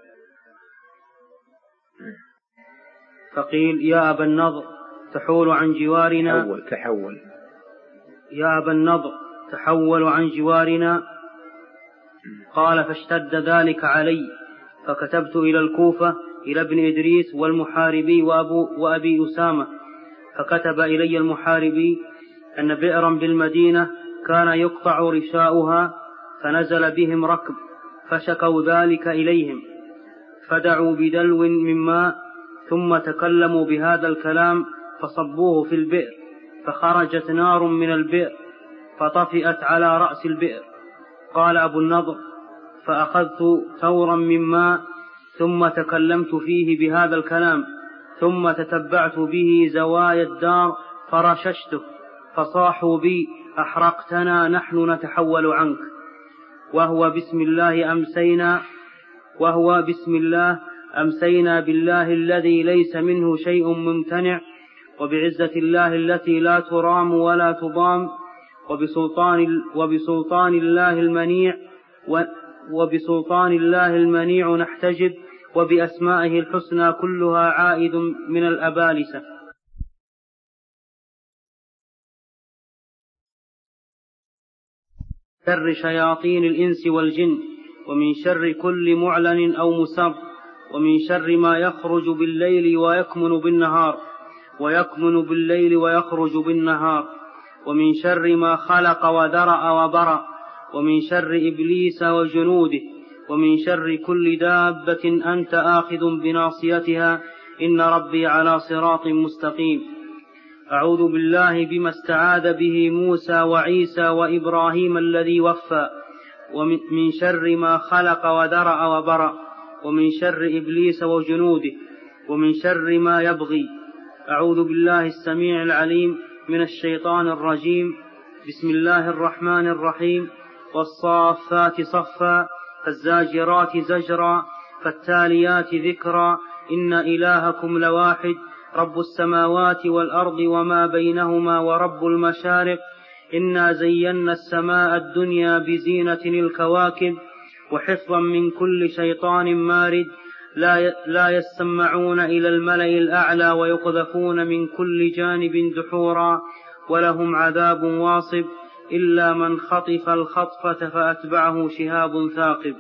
فقيل: يا أبا النضر تحول عن جوارنا. تحول تحول يا أبا النضر تحول عن جوارنا. قال: فاشتد ذلك علي، فكتبت إلى الكوفة إلى ابن إدريس والمحاربي وأبو وأبي أسامة، فكتب إلي المحاربي أن بئرا بالمدينة كان يقطع رشاؤها، فنزل بهم ركب، فشكوا ذلك إليهم، فدعوا بدلو من ماء، ثم تكلموا بهذا الكلام، فصبوه في البئر، فخرجت نار من البئر فطفئت على رأس البئر. قال أبو النضر: فأخذت ثورا من ماء، ثم تكلمت فيه بهذا الكلام، ثم تتبعت به زوايا الدار فرششته، فصاحوا بي: أحرقتنا، نحن نتحول عنك. وهو بسم الله أمسينا وهو بسم الله أمسينا بالله الذي ليس منه شيء ممتنع، وبعزة الله التي لا ترام ولا تضام، وبسلطان, وبسلطان الله المنيع وبسلطان الله المنيع نحتجب، وبأسمائه الحسنى كلها عائد من الأبالسة. شر شياطين الإنس والجن، ومن شر كل معلن أو مسر، ومن شر ما يخرج بالليل ويكمن بالنهار ويكمن بالليل ويخرج بالنهار، ومن شر ما خلق وذرأ وبرأ، ومن شر إبليس وجنوده، ومن شر كل دابة أنت آخذ بناصيتها، إن ربي على صراط مستقيم. أعوذ بالله بما استعاذ به موسى وعيسى وإبراهيم الذي وفى، ومن شر ما خلق وذرأ وبرأ، ومن شر إبليس وجنوده، ومن شر ما يبغي. أعوذ بالله السميع العليم من الشيطان الرجيم. بسم الله الرحمن الرحيم. والصافات صفا، فالزاجرات زجرا، فالتاليات ذكرا، إن إلهكم لواحد، رب السماوات والأرض وما بينهما ورب المشارق، إنا زينا السماء الدنيا بزينة الكواكب، وحفظا من كل شيطان مارد، لا يسمعون إلى الملأ الأعلى ويقذفون من كل جانب دحورا، ولهم عذاب واصب، إلا من خطف الخطفة فأتبعه شهاب ثاقب.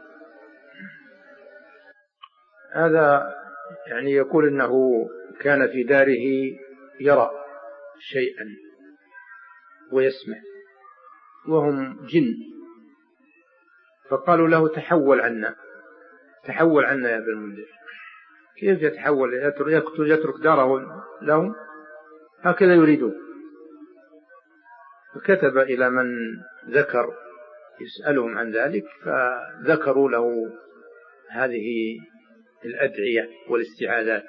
هذا يعني يقول إنه كان في داره يرى شيئا ويسمع، وهم جن، فقالوا له تحول عنا، تحول عنا يا ابن المنذر. كيف يتحول؟ يقتل يترك داره لهم؟ هكذا يريدون. فكتب إلى من ذكر يسألهم عن ذلك، فذكروا له هذه الأدعية والاستعاذات،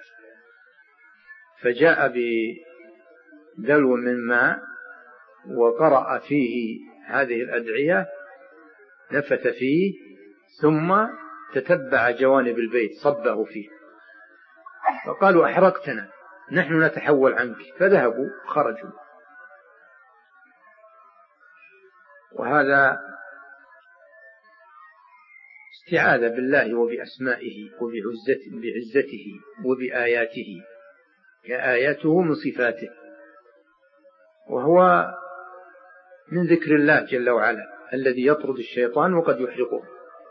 فجاء بدلو من ماء وقرأ فيه هذه الأدعية، نفث فيه، ثم تتبع جوانب البيت صبه فيه، فقالوا أحرقتنا، نحن نتحول عنك، فذهبوا خرجوا. وهذا استعاذ بالله وبأسمائه وبعزته وبآياته، آياته من صفاته، وهو من ذكر الله جل وعلا الذي يطرد الشيطان وقد يحرقه.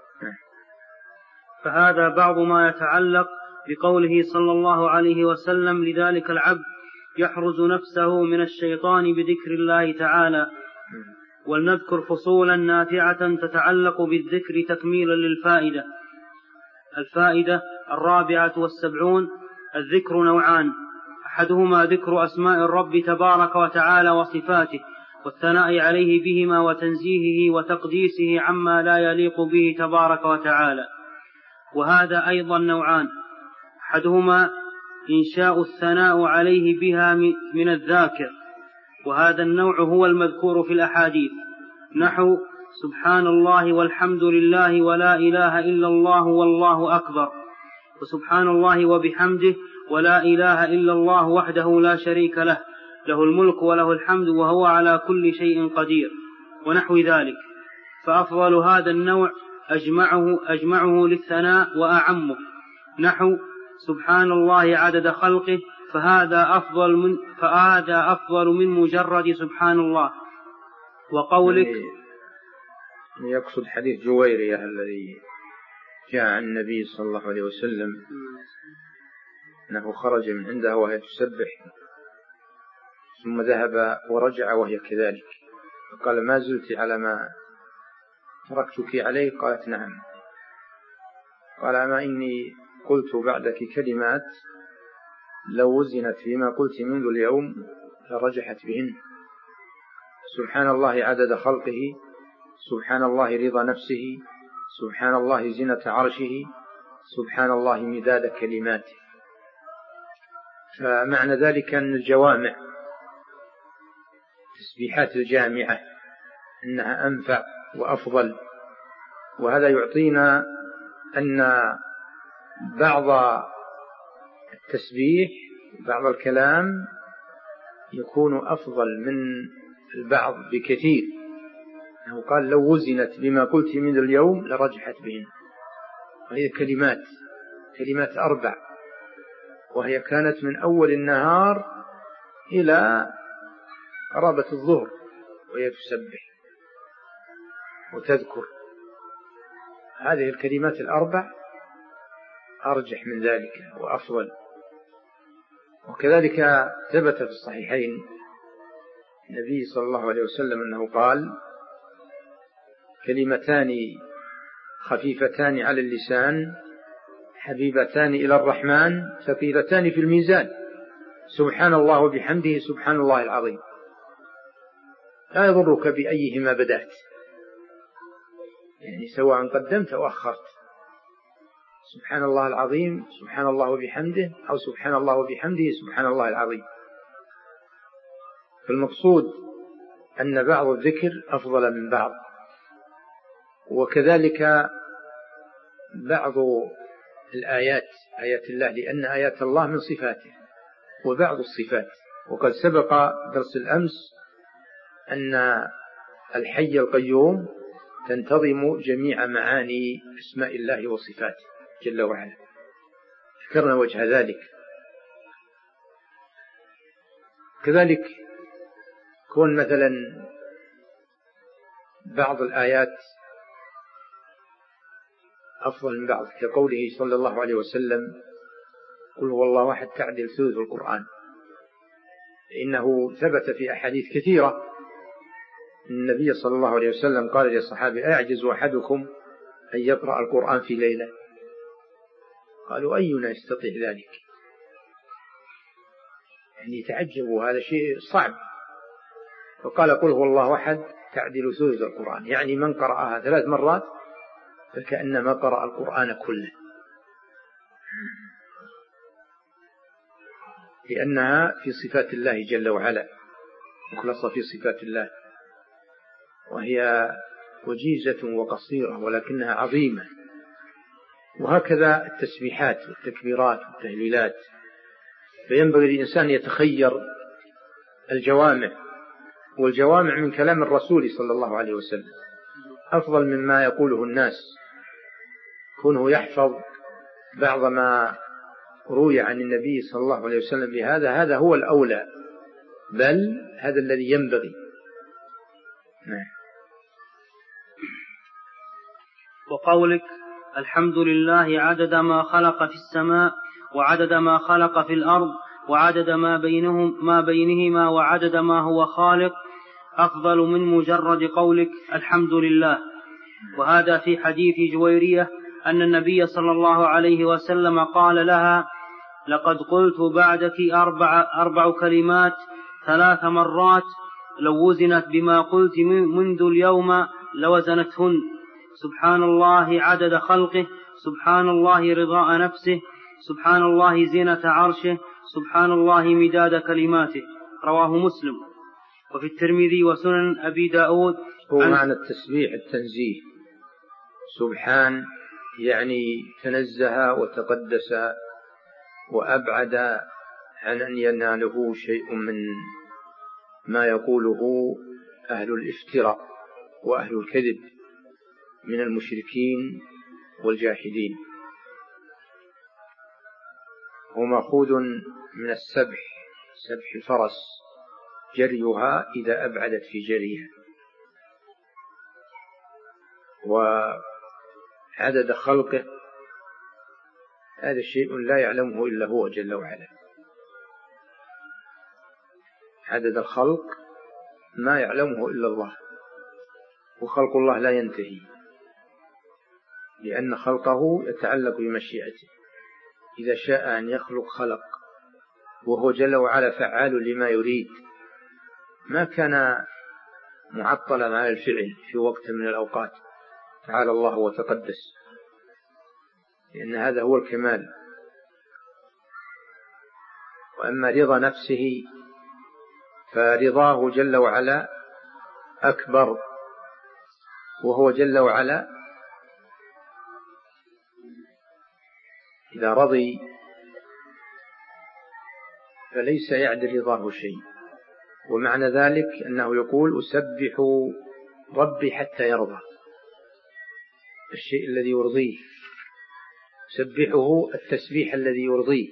فهذا بعض ما يتعلق بقوله صلى الله عليه وسلم: لذلك العبد يحرز نفسه من الشيطان بذكر الله تعالى. ولنذكر فصولا نافعة تتعلق بالذكر تكميلا للفائدة. الفائدة الرابعة والسبعون: الذكر نوعان، أحدهما ذكر أسماء الرب تبارك وتعالى وصفاته، والثناء عليه بهما وتنزيهه وتقديسه عما لا يليق به تبارك وتعالى. وهذا أيضا نوعان، أحدهما إنشاء الثناء عليه بها من الذاكر، وهذا النوع هو المذكور في الأحاديث، نحو سبحان الله والحمد لله ولا إله إلا الله والله أكبر، وسبحان الله وبحمده ولا إله إلا الله وحده لا شريك له، له الملك وله الحمد وهو على كل شيء قدير، ونحو ذلك. فأفضل هذا النوع أجمعه, أجمعه للثناء وأعمه، نحو سبحان الله عدد خلقه، فهذا أفضل من, فهذا أفضل من مجرد سبحان الله. وقولك يعني يقصد حديث جويرية الذي جاء عن النبي صلى الله عليه وسلم أنه خرج من عندها وهي تسبح، ثم ذهب ورجع وهي كذلك، فقال: ما زلت على ما تركتك عليه؟ قالت: نعم. قال: أما إني قلت بعدك كلمات لو وزنت فيما قلت منذ اليوم لرجحت بهن: سبحان الله عدد خلقه، سبحان الله رضا نفسه، سبحان الله زنة عرشه، سبحان الله مداد كلماته. فمعنى ذلك أن الجوامع، تسبيحات الجامعة، أنها أنفع وأفضل. وهذا يعطينا أن بعض التسبيح بعض الكلام يكون أفضل من البعض بكثير. أنه قال: لو وزنت بما قلت من اليوم لرجحت بهن. وهي كلمات كلمات أربع، وهي كانت من أول النهار إلى قرابة الظهر وهي تسبح وتذكر. هذه الكلمات الأربع أرجح من ذلك وأفضل. وكذلك ثبت في الصحيحين النبي صلى الله عليه وسلم أنه قال: كلمتان خفيفتان على اللسان حبيبتان إلى الرحمن ثقيلتان في الميزان، سبحان الله وبحمده سبحان الله العظيم. لا يضرك بأيهما بدأت، يعني سواء قدمت أو أخرت، سبحان الله العظيم سبحان الله وبحمده، أو سبحان الله وبحمده سبحان الله العظيم. فالمقصود أن بعض الذكر أفضل من بعض، وكذلك بعض الآيات آيات الله، لأن آيات الله من صفاته وبعض الصفات. وقد سبق درس الأمس أن الحي القيوم تنتظم جميع معاني اسماء الله وصفاته جل وعلا، ذكرنا وجه ذلك. كذلك كون مثلا بعض الآيات أفضل من بعض، كقوله صلى الله عليه وسلم: قل هو الله أحد تعدل ثلث القرآن. إنه ثبت في أحاديث كثيرة النبي صلى الله عليه وسلم قال للصحابة: أيعجز أحدكم أن يقرأ القرآن في ليلة؟ قالوا: أينا يستطيع ذلك؟ يعني تعجبوا، هذا شيء صعب. فقال: قل هو الله أحد تعدل ثلث القرآن، يعني من قرأها ثلاث مرات فكأنما قرأ القرآن كله، لأنها في صفات الله جل وعلا، مخلصة في صفات الله، وهي وجيزة وقصيرة ولكنها عظيمة. وهكذا التسبيحات والتكبيرات والتهليلات، فينبغي للإنسان يتخير الجوامع، والجوامع من كلام الرسول صلى الله عليه وسلم أفضل مما يقوله الناس. كونه يحفظ بعض ما روي عن النبي صلى الله عليه وسلم بهذا، هذا هو الأولى، بل هذا الذي ينبغي. نعم. وقولك: الحمد لله عدد ما خلق في السماء وعدد ما خلق في الأرض وعدد ما بينهم ما بينهما وعدد ما هو خالق، أفضل من مجرد قولك الحمد لله. وهذا في حديث جويرية أن النبي صلى الله عليه وسلم قال لها: لقد قلت بعدك أربع, أربع كلمات ثلاث مرات، لو وزنت بما قلت منذ اليوم لوزنتهن: سبحان الله عدد خلقه، سبحان الله رضاء نفسه، سبحان الله زينة عرشه، سبحان الله مداد كلماته. رواه مسلم. وفي الترمذي وسنن أبي داود. هو معنى التسبيح التنزيه، سبحان يعني تنزه وتقدس وأبعد عن أن يناله شيء من ما يقوله أهل الافتراء وأهل الكذب من المشركين والجاحدين. هو مأخوذ من السبح، سبح الفرس، جريها إذا أبعدت في جريها. وعدد خلقه هذا شيء لا يعلمه إلا هو جل وعلا. عدد الخلق ما يعلمه إلا الله، وخلق الله لا ينتهي، لأن خلقه يتعلق بمشيئته، إذا شاء أن يخلق خلق، وهو جل وعلا فعال لما يريد، ما كان معطلا على الفعل في وقت من الأوقات، تعالى الله وتقدس، لأن هذا هو الكمال. وأما رضا نفسه فرضاه جل وعلا أكبر، وهو جل وعلا إذا رضي فليس يعدل رضاه شيء. ومعنى ذلك أنه يقول: أسبح ربي حتى يرضى، الشيء الذي يرضيه، سبحه التسبيح الذي يرضيه.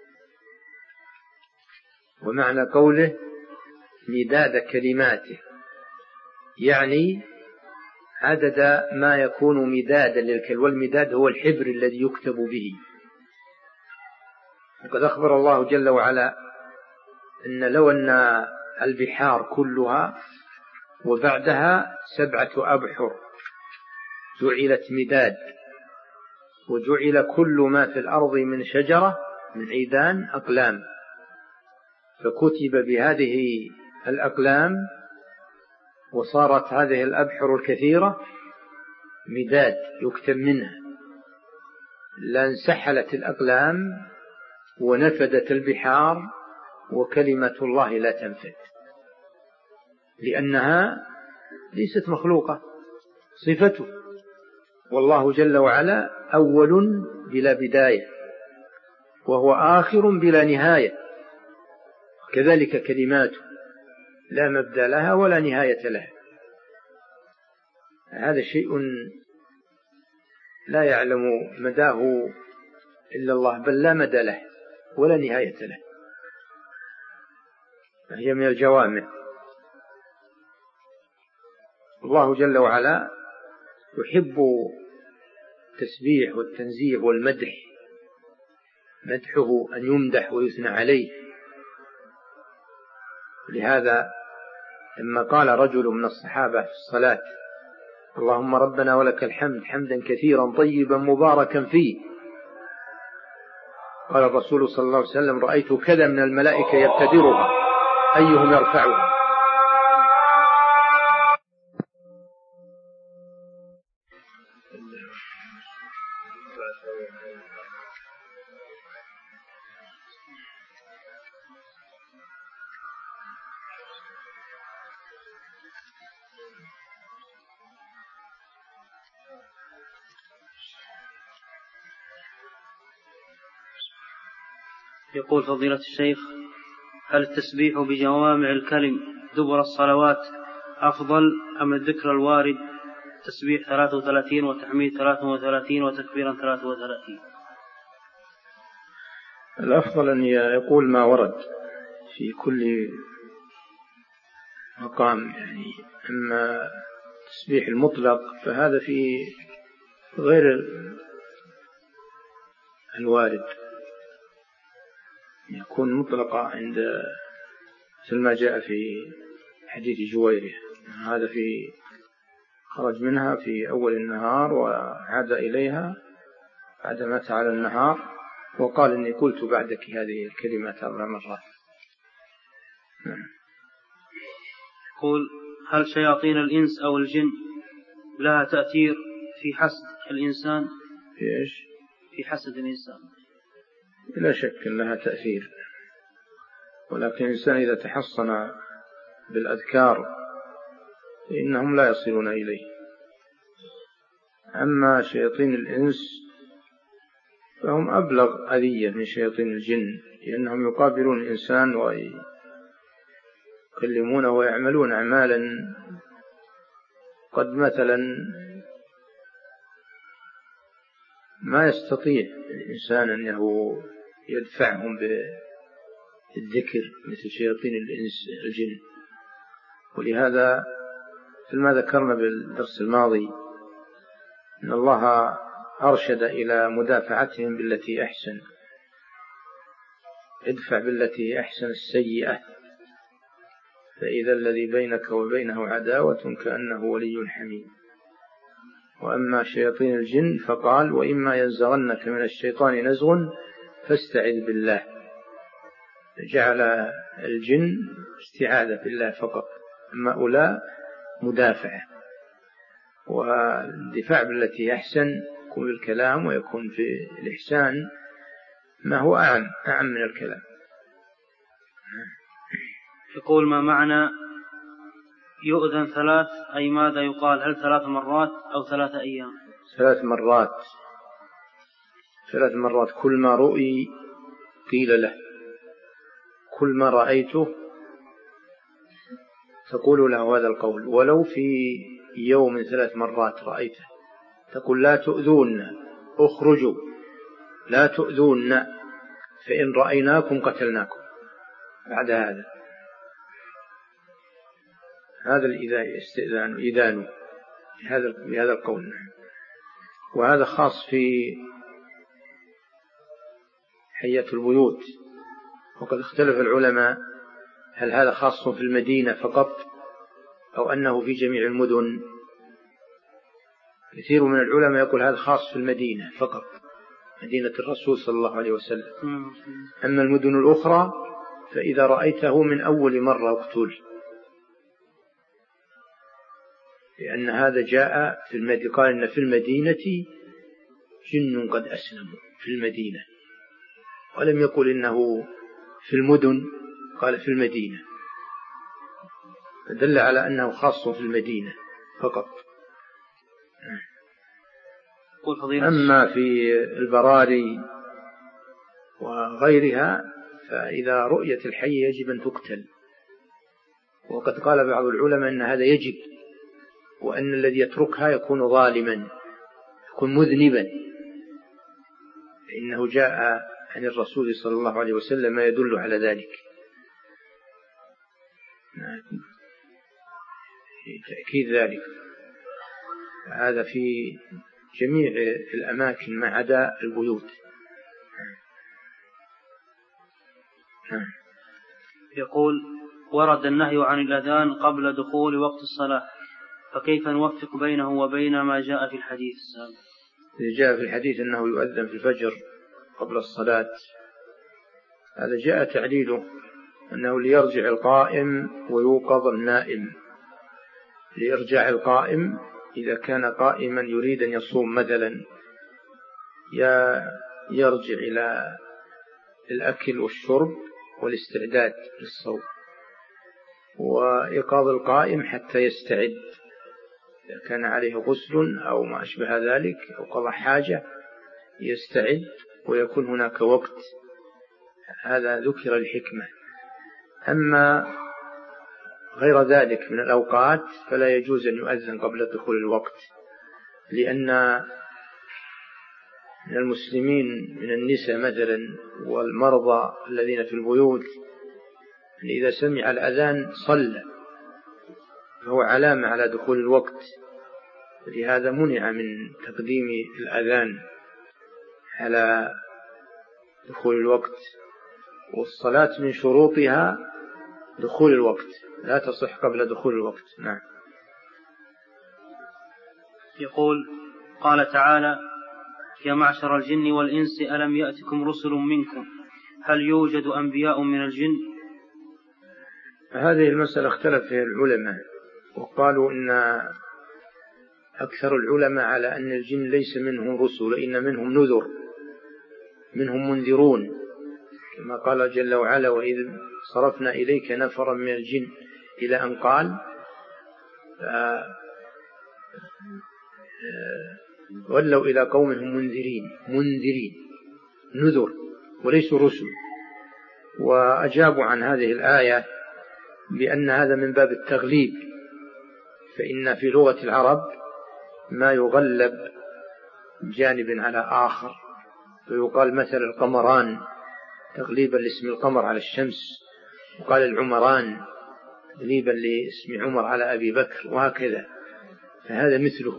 ومعنى قوله مداد كلماته، يعني عدد ما يكون مدادا للكلمة، والمداد هو الحبر الذي يكتب به. وقد أخبر الله جل وعلا أن لو أن البحار كلها، وبعدها سبعة أبحر جعلت مداد، وجعل كل ما في الأرض من شجرة من عيدان أقلام، فكتب بهذه الأقلام، وصارت هذه الأبحر الكثيرة مداد يكتب منها، لانسحلت الأقلام ونفدت البحار، وكلمة الله لا تنفد، لأنها ليست مخلوقة، صفته، والله جل وعلا أول بلا بداية، وهو آخر بلا نهاية، كذلك كلماته لا مبدأ لها ولا نهاية لها. هذا شيء لا يعلم مداه إلا الله، بل لا مدى له ولا نهاية له، هي من الجوامع. الله جل وعلا يحب التسبيح والتنزيه والمدح، مدحه أن يمدح ويثنى عليه. لهذا لما قال رجل من الصحابة في الصلاة: اللهم ربنا ولك الحمد حمدا كثيرا طيبا مباركا فيه، قال الرسول صلى الله عليه وسلم: رأيت كذا من الملائكة يبتدرها أيهم يرفعها. يقول فضيلة الشيخ: هل التسبيح بجوامع الكلم دبر الصلوات أفضل أم الذكر الوارد تسبيح ثلاثة وثلاثين وتحميد ثلاثة وثلاثين وتكبيرا ثلاثة وثلاثين؟ الأفضل أن يقول ما ورد في كل مقام، يعني أما التسبيح المطلق فهذا في غير الوارد، يكون مطلقة عند مثل ما جاء في حديث جويرية، هذا في خرج منها في أول النهار وعاد إليها بعدما تعالى النهار، وقال إني قلت بعدك هذه الكلمات أربع مرات. يقول: هل شياطين الإنس أو الجن لها تأثير في حسد الإنسان؟ في إيش؟ في حسد الإنسان. لا شك أن لها تأثير، ولكن الإنسان إذا تحصن بالأذكار فإنهم لا يصلون إليه. أما شياطين الإنس فهم أبلغ أذية من شياطين الجن، لأنهم يقابلون الإنسان ويكلمونه ويعملون أعمالا قد مثلا ما يستطيع الإنسان أنه يدفعهم بالذكر مثل شياطين الإنس الجن. ولهذا فيما ذكرنا بالدرس الماضي أن الله أرشد إلى مدافعتهم بالتي أحسن، ادفع بالتي أحسن السيئة فإذا الذي بينك وبينه عداوة كأنه ولي حميم. وأما شياطين الجن فقال: وإما ينزغنك من الشيطان نزغ فاستعذ بالله، جعل الجن استعاذة بالله فقط، أما أولى مدافعة. والدفاع بالتي أحسن يكون بالكلام، ويكون في الإحسان ما هو أعم أعم من الكلام. يقول: ما معنى يؤذن ثلاث، أي ماذا يقال؟ هل ثلاث مرات أو ثلاث أيام؟ ثلاث مرات، ثلاث مرات، كل ما رؤي قيل له، كل ما رأيته تقول له هذا القول، ولو في يوم ثلاث مرات رأيته تقول: لا تؤذون، اخرجوا، لا تؤذون، فإن رأيناكم قتلناكم. بعد هذا هذا الاستئذان إذانه بهذا بهذا القول. وهذا خاص في حية البيوت، وقد اختلف العلماء هل هذا خاص في المدينة فقط أو أنه في جميع المدن؟ كثير من العلماء يقول هذا خاص في المدينة فقط، مدينة الرسول صلى الله عليه وسلم. أما المدن الأخرى فإذا رأيته من أول مرة اقتل، لأن هذا جاء في المدينة، قال إن في المدينة جن قد أسلموا في المدينة، ولم يقل إنه في المدن، قال في المدينة، فدل على أنه خاص في المدينة فقط. أما في البراري وغيرها فإذا رؤية الحي يجب أن تقتل، وقد قال بعض العلماء أن هذا يجب، وأن الذي يتركها يكون ظالما، يكون مذنبا، إنه جاء عن الرسول صلى الله عليه وسلم ما يدل على ذلك. تأكيد ذلك هذا في جميع الأماكن ما عدا البيوت. يقول: ورد النهي عن الأذان قبل دخول وقت الصلاة، فكيف نوفق بينه وبين ما جاء في الحديث السابق؟ جاء في الحديث أنه يؤذن في الفجر قبل الصلاة، هذا جاء تعليله أنه ليرجع القائم ويوقظ النائم. لإرجاع القائم إذا كان قائما يريد أن يصوم مثلا، يرجع إلى الأكل والشرب والاستعداد للصوم، وإيقاظ القائم حتى يستعد، إذا كان عليه غسل أو ما أشبه ذلك أو قضى حاجة يستعد ويكون هناك وقت، هذا ذكر الحكمة. أما غير ذلك من الأوقات فلا يجوز أن يؤذن قبل دخول الوقت، لأن من المسلمين من النساء مثلا والمرضى الذين في البيوت إذا سمع الأذان صلى، فهو علامة على دخول الوقت، لهذا منع من تقديم الأذان على دخول الوقت. والصلاة من شروطها دخول الوقت، لا تصح قبل دخول الوقت. نعم. يقول: قال تعالى: يا معشر الجن والإنس ألم يأتكم رسل منكم هل يوجد أنبياء من الجن؟ هذه المسألة اختلف فيها العلماء، وقالوا إن أكثر العلماء على أن الجن ليس منهم رسل، إن منهم نذر، منهم منذرون، كما قال جل وعلا: وإذ صرفنا إليك نفرا من الجن، إلى أن قال ولوا إلى قومهم منذرين. منذرين نذر وليسوا رسل. وأجابوا عن هذه الآية بأن هذا من باب التغليب، فإن في لغة العرب ما يغلب جانب على آخر، فيقال مثل القمران تغليبا لاسم القمر على الشمس، وقال العمران تغليبا لاسم عمر على أبي بكر، وهكذا، فهذا مثله.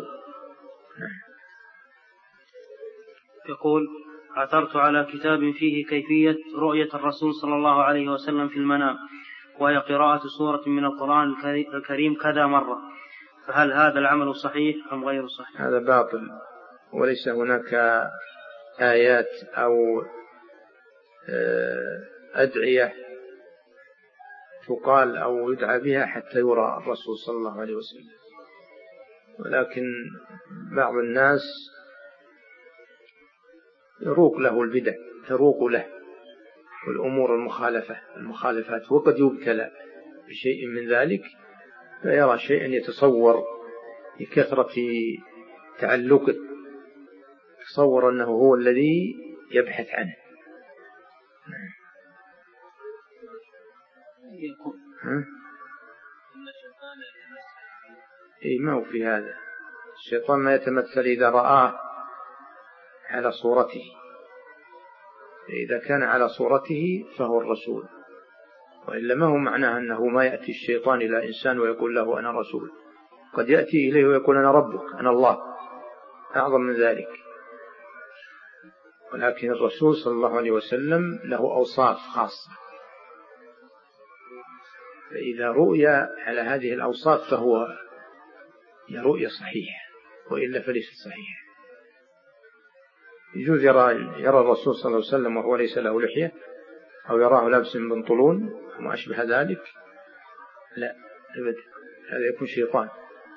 يقول: عثرت على كتاب فيه كيفية رؤية الرسول صلى الله عليه وسلم في المنام، وهي قراءة سورة من القرآن الكريم كذا مرة، فهل هذا العمل صحيح أم غير صحيح؟ هذا باطل، وليس هناك آيات أو أدعية تقال أو يدعى بها حتى يرى الرسول صلى الله عليه وسلم، ولكن بعض الناس يروق له البدع، تروق له والأمور المخالفة المخالفات، وقد يبتلى بشيء من ذلك فيرى شيئا يتصور بكثرة تعلقه، تصور أنه هو الذي يبحث عنه. إيه ما هو في هذا، الشيطان ما يتمثل إذا رآه على صورته، إذا كان على صورته فهو الرسول، وإلا ما هو معناه أنه ما يأتي الشيطان إلى إنسان ويقول له أنا رسول، قد يأتي إليه ويقول أنا ربك أنا الله، أعظم من ذلك. ولكن الرسول صلى الله عليه وسلم له أوصاف خاصة. فإذا رؤيا على هذه الأوصاف فهو رؤيا صحيحة، وإلا فليس صحيح. يجوز يرى, يرى الرسول صلى الله عليه وسلم وهو ليس له لحية، أو يراه لابس بنطلون وما أشبه ذلك، لا أبدا، هذا يكون شيطان.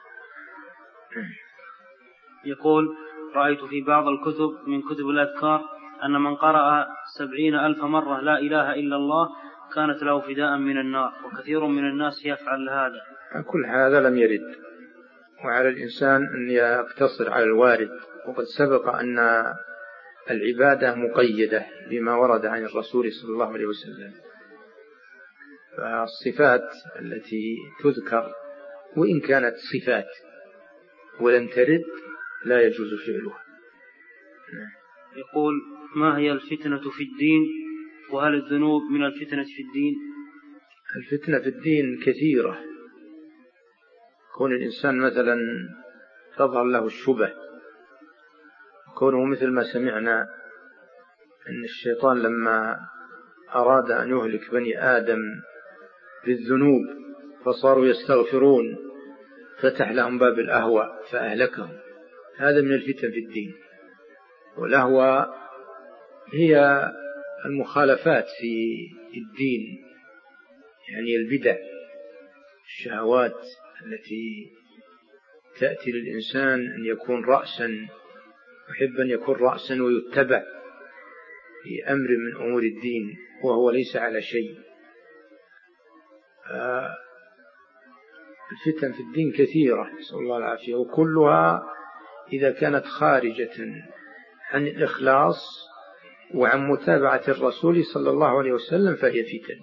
يقول: رأيت في بعض الكتب من كتب الأذكار أن من قرأ سبعين ألف مرة لا إله إلا الله كانت له فداء من النار، وكثير من الناس يفعل هذا. كل هذا لم يرد، وعلى الإنسان أن يقتصر على الوارد، وقد سبق أن العبادة مقيدة بما ورد عن الرسول صلى الله عليه وسلم. فالصفات التي تذكر وإن كانت صفات ولم ترد لا يجوز فعلها. يقول: ما هي الفتنة في الدين، وهل الذنوب من الفتنة في الدين؟ الفتنة في الدين كثيرة. كون الإنسان مثلا تظهر له الشبه، كونه مثل ما سمعنا أن الشيطان لما أراد أن يهلك بني آدم بالذنوب فصاروا يستغفرون فتح لهم باب الأهوى فأهلكهم، هذا من الفتن في الدين. والأهوى هي المخالفات في الدين، يعني البدع، الشهوات التي تأتي للإنسان أن يكون رأسا، يحب أن يكون رأسا ويتبع في أمر من أمور الدين وهو ليس على شيء. الفتن في الدين كثيرة، نسأل الله العافية، وكلها إذا كانت خارجة عن الإخلاص وعن متابعة الرسول صلى الله عليه وسلم فهي فتن.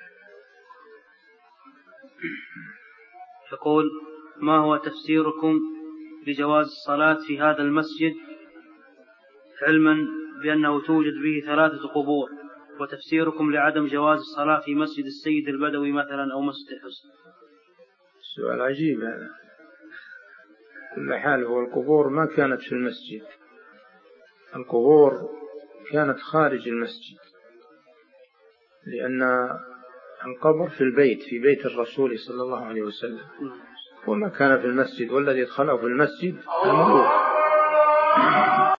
يقول: ما هو تفسيركم لجواز الصلاة في هذا المسجد، علما بأنه توجد به ثلاثة قبور، وتفسيركم لعدم جواز الصلاة في مسجد السيد البدوي مثلا أو مسجد الحسن؟ سؤال عجيب هذا. كل حال هو القبور ما كانت في المسجد، القبور كانت خارج المسجد، لأن القبر في البيت، في بيت الرسول صلى الله عليه وسلم، وما كان في المسجد، والذي ادخله في المسجد الملوك.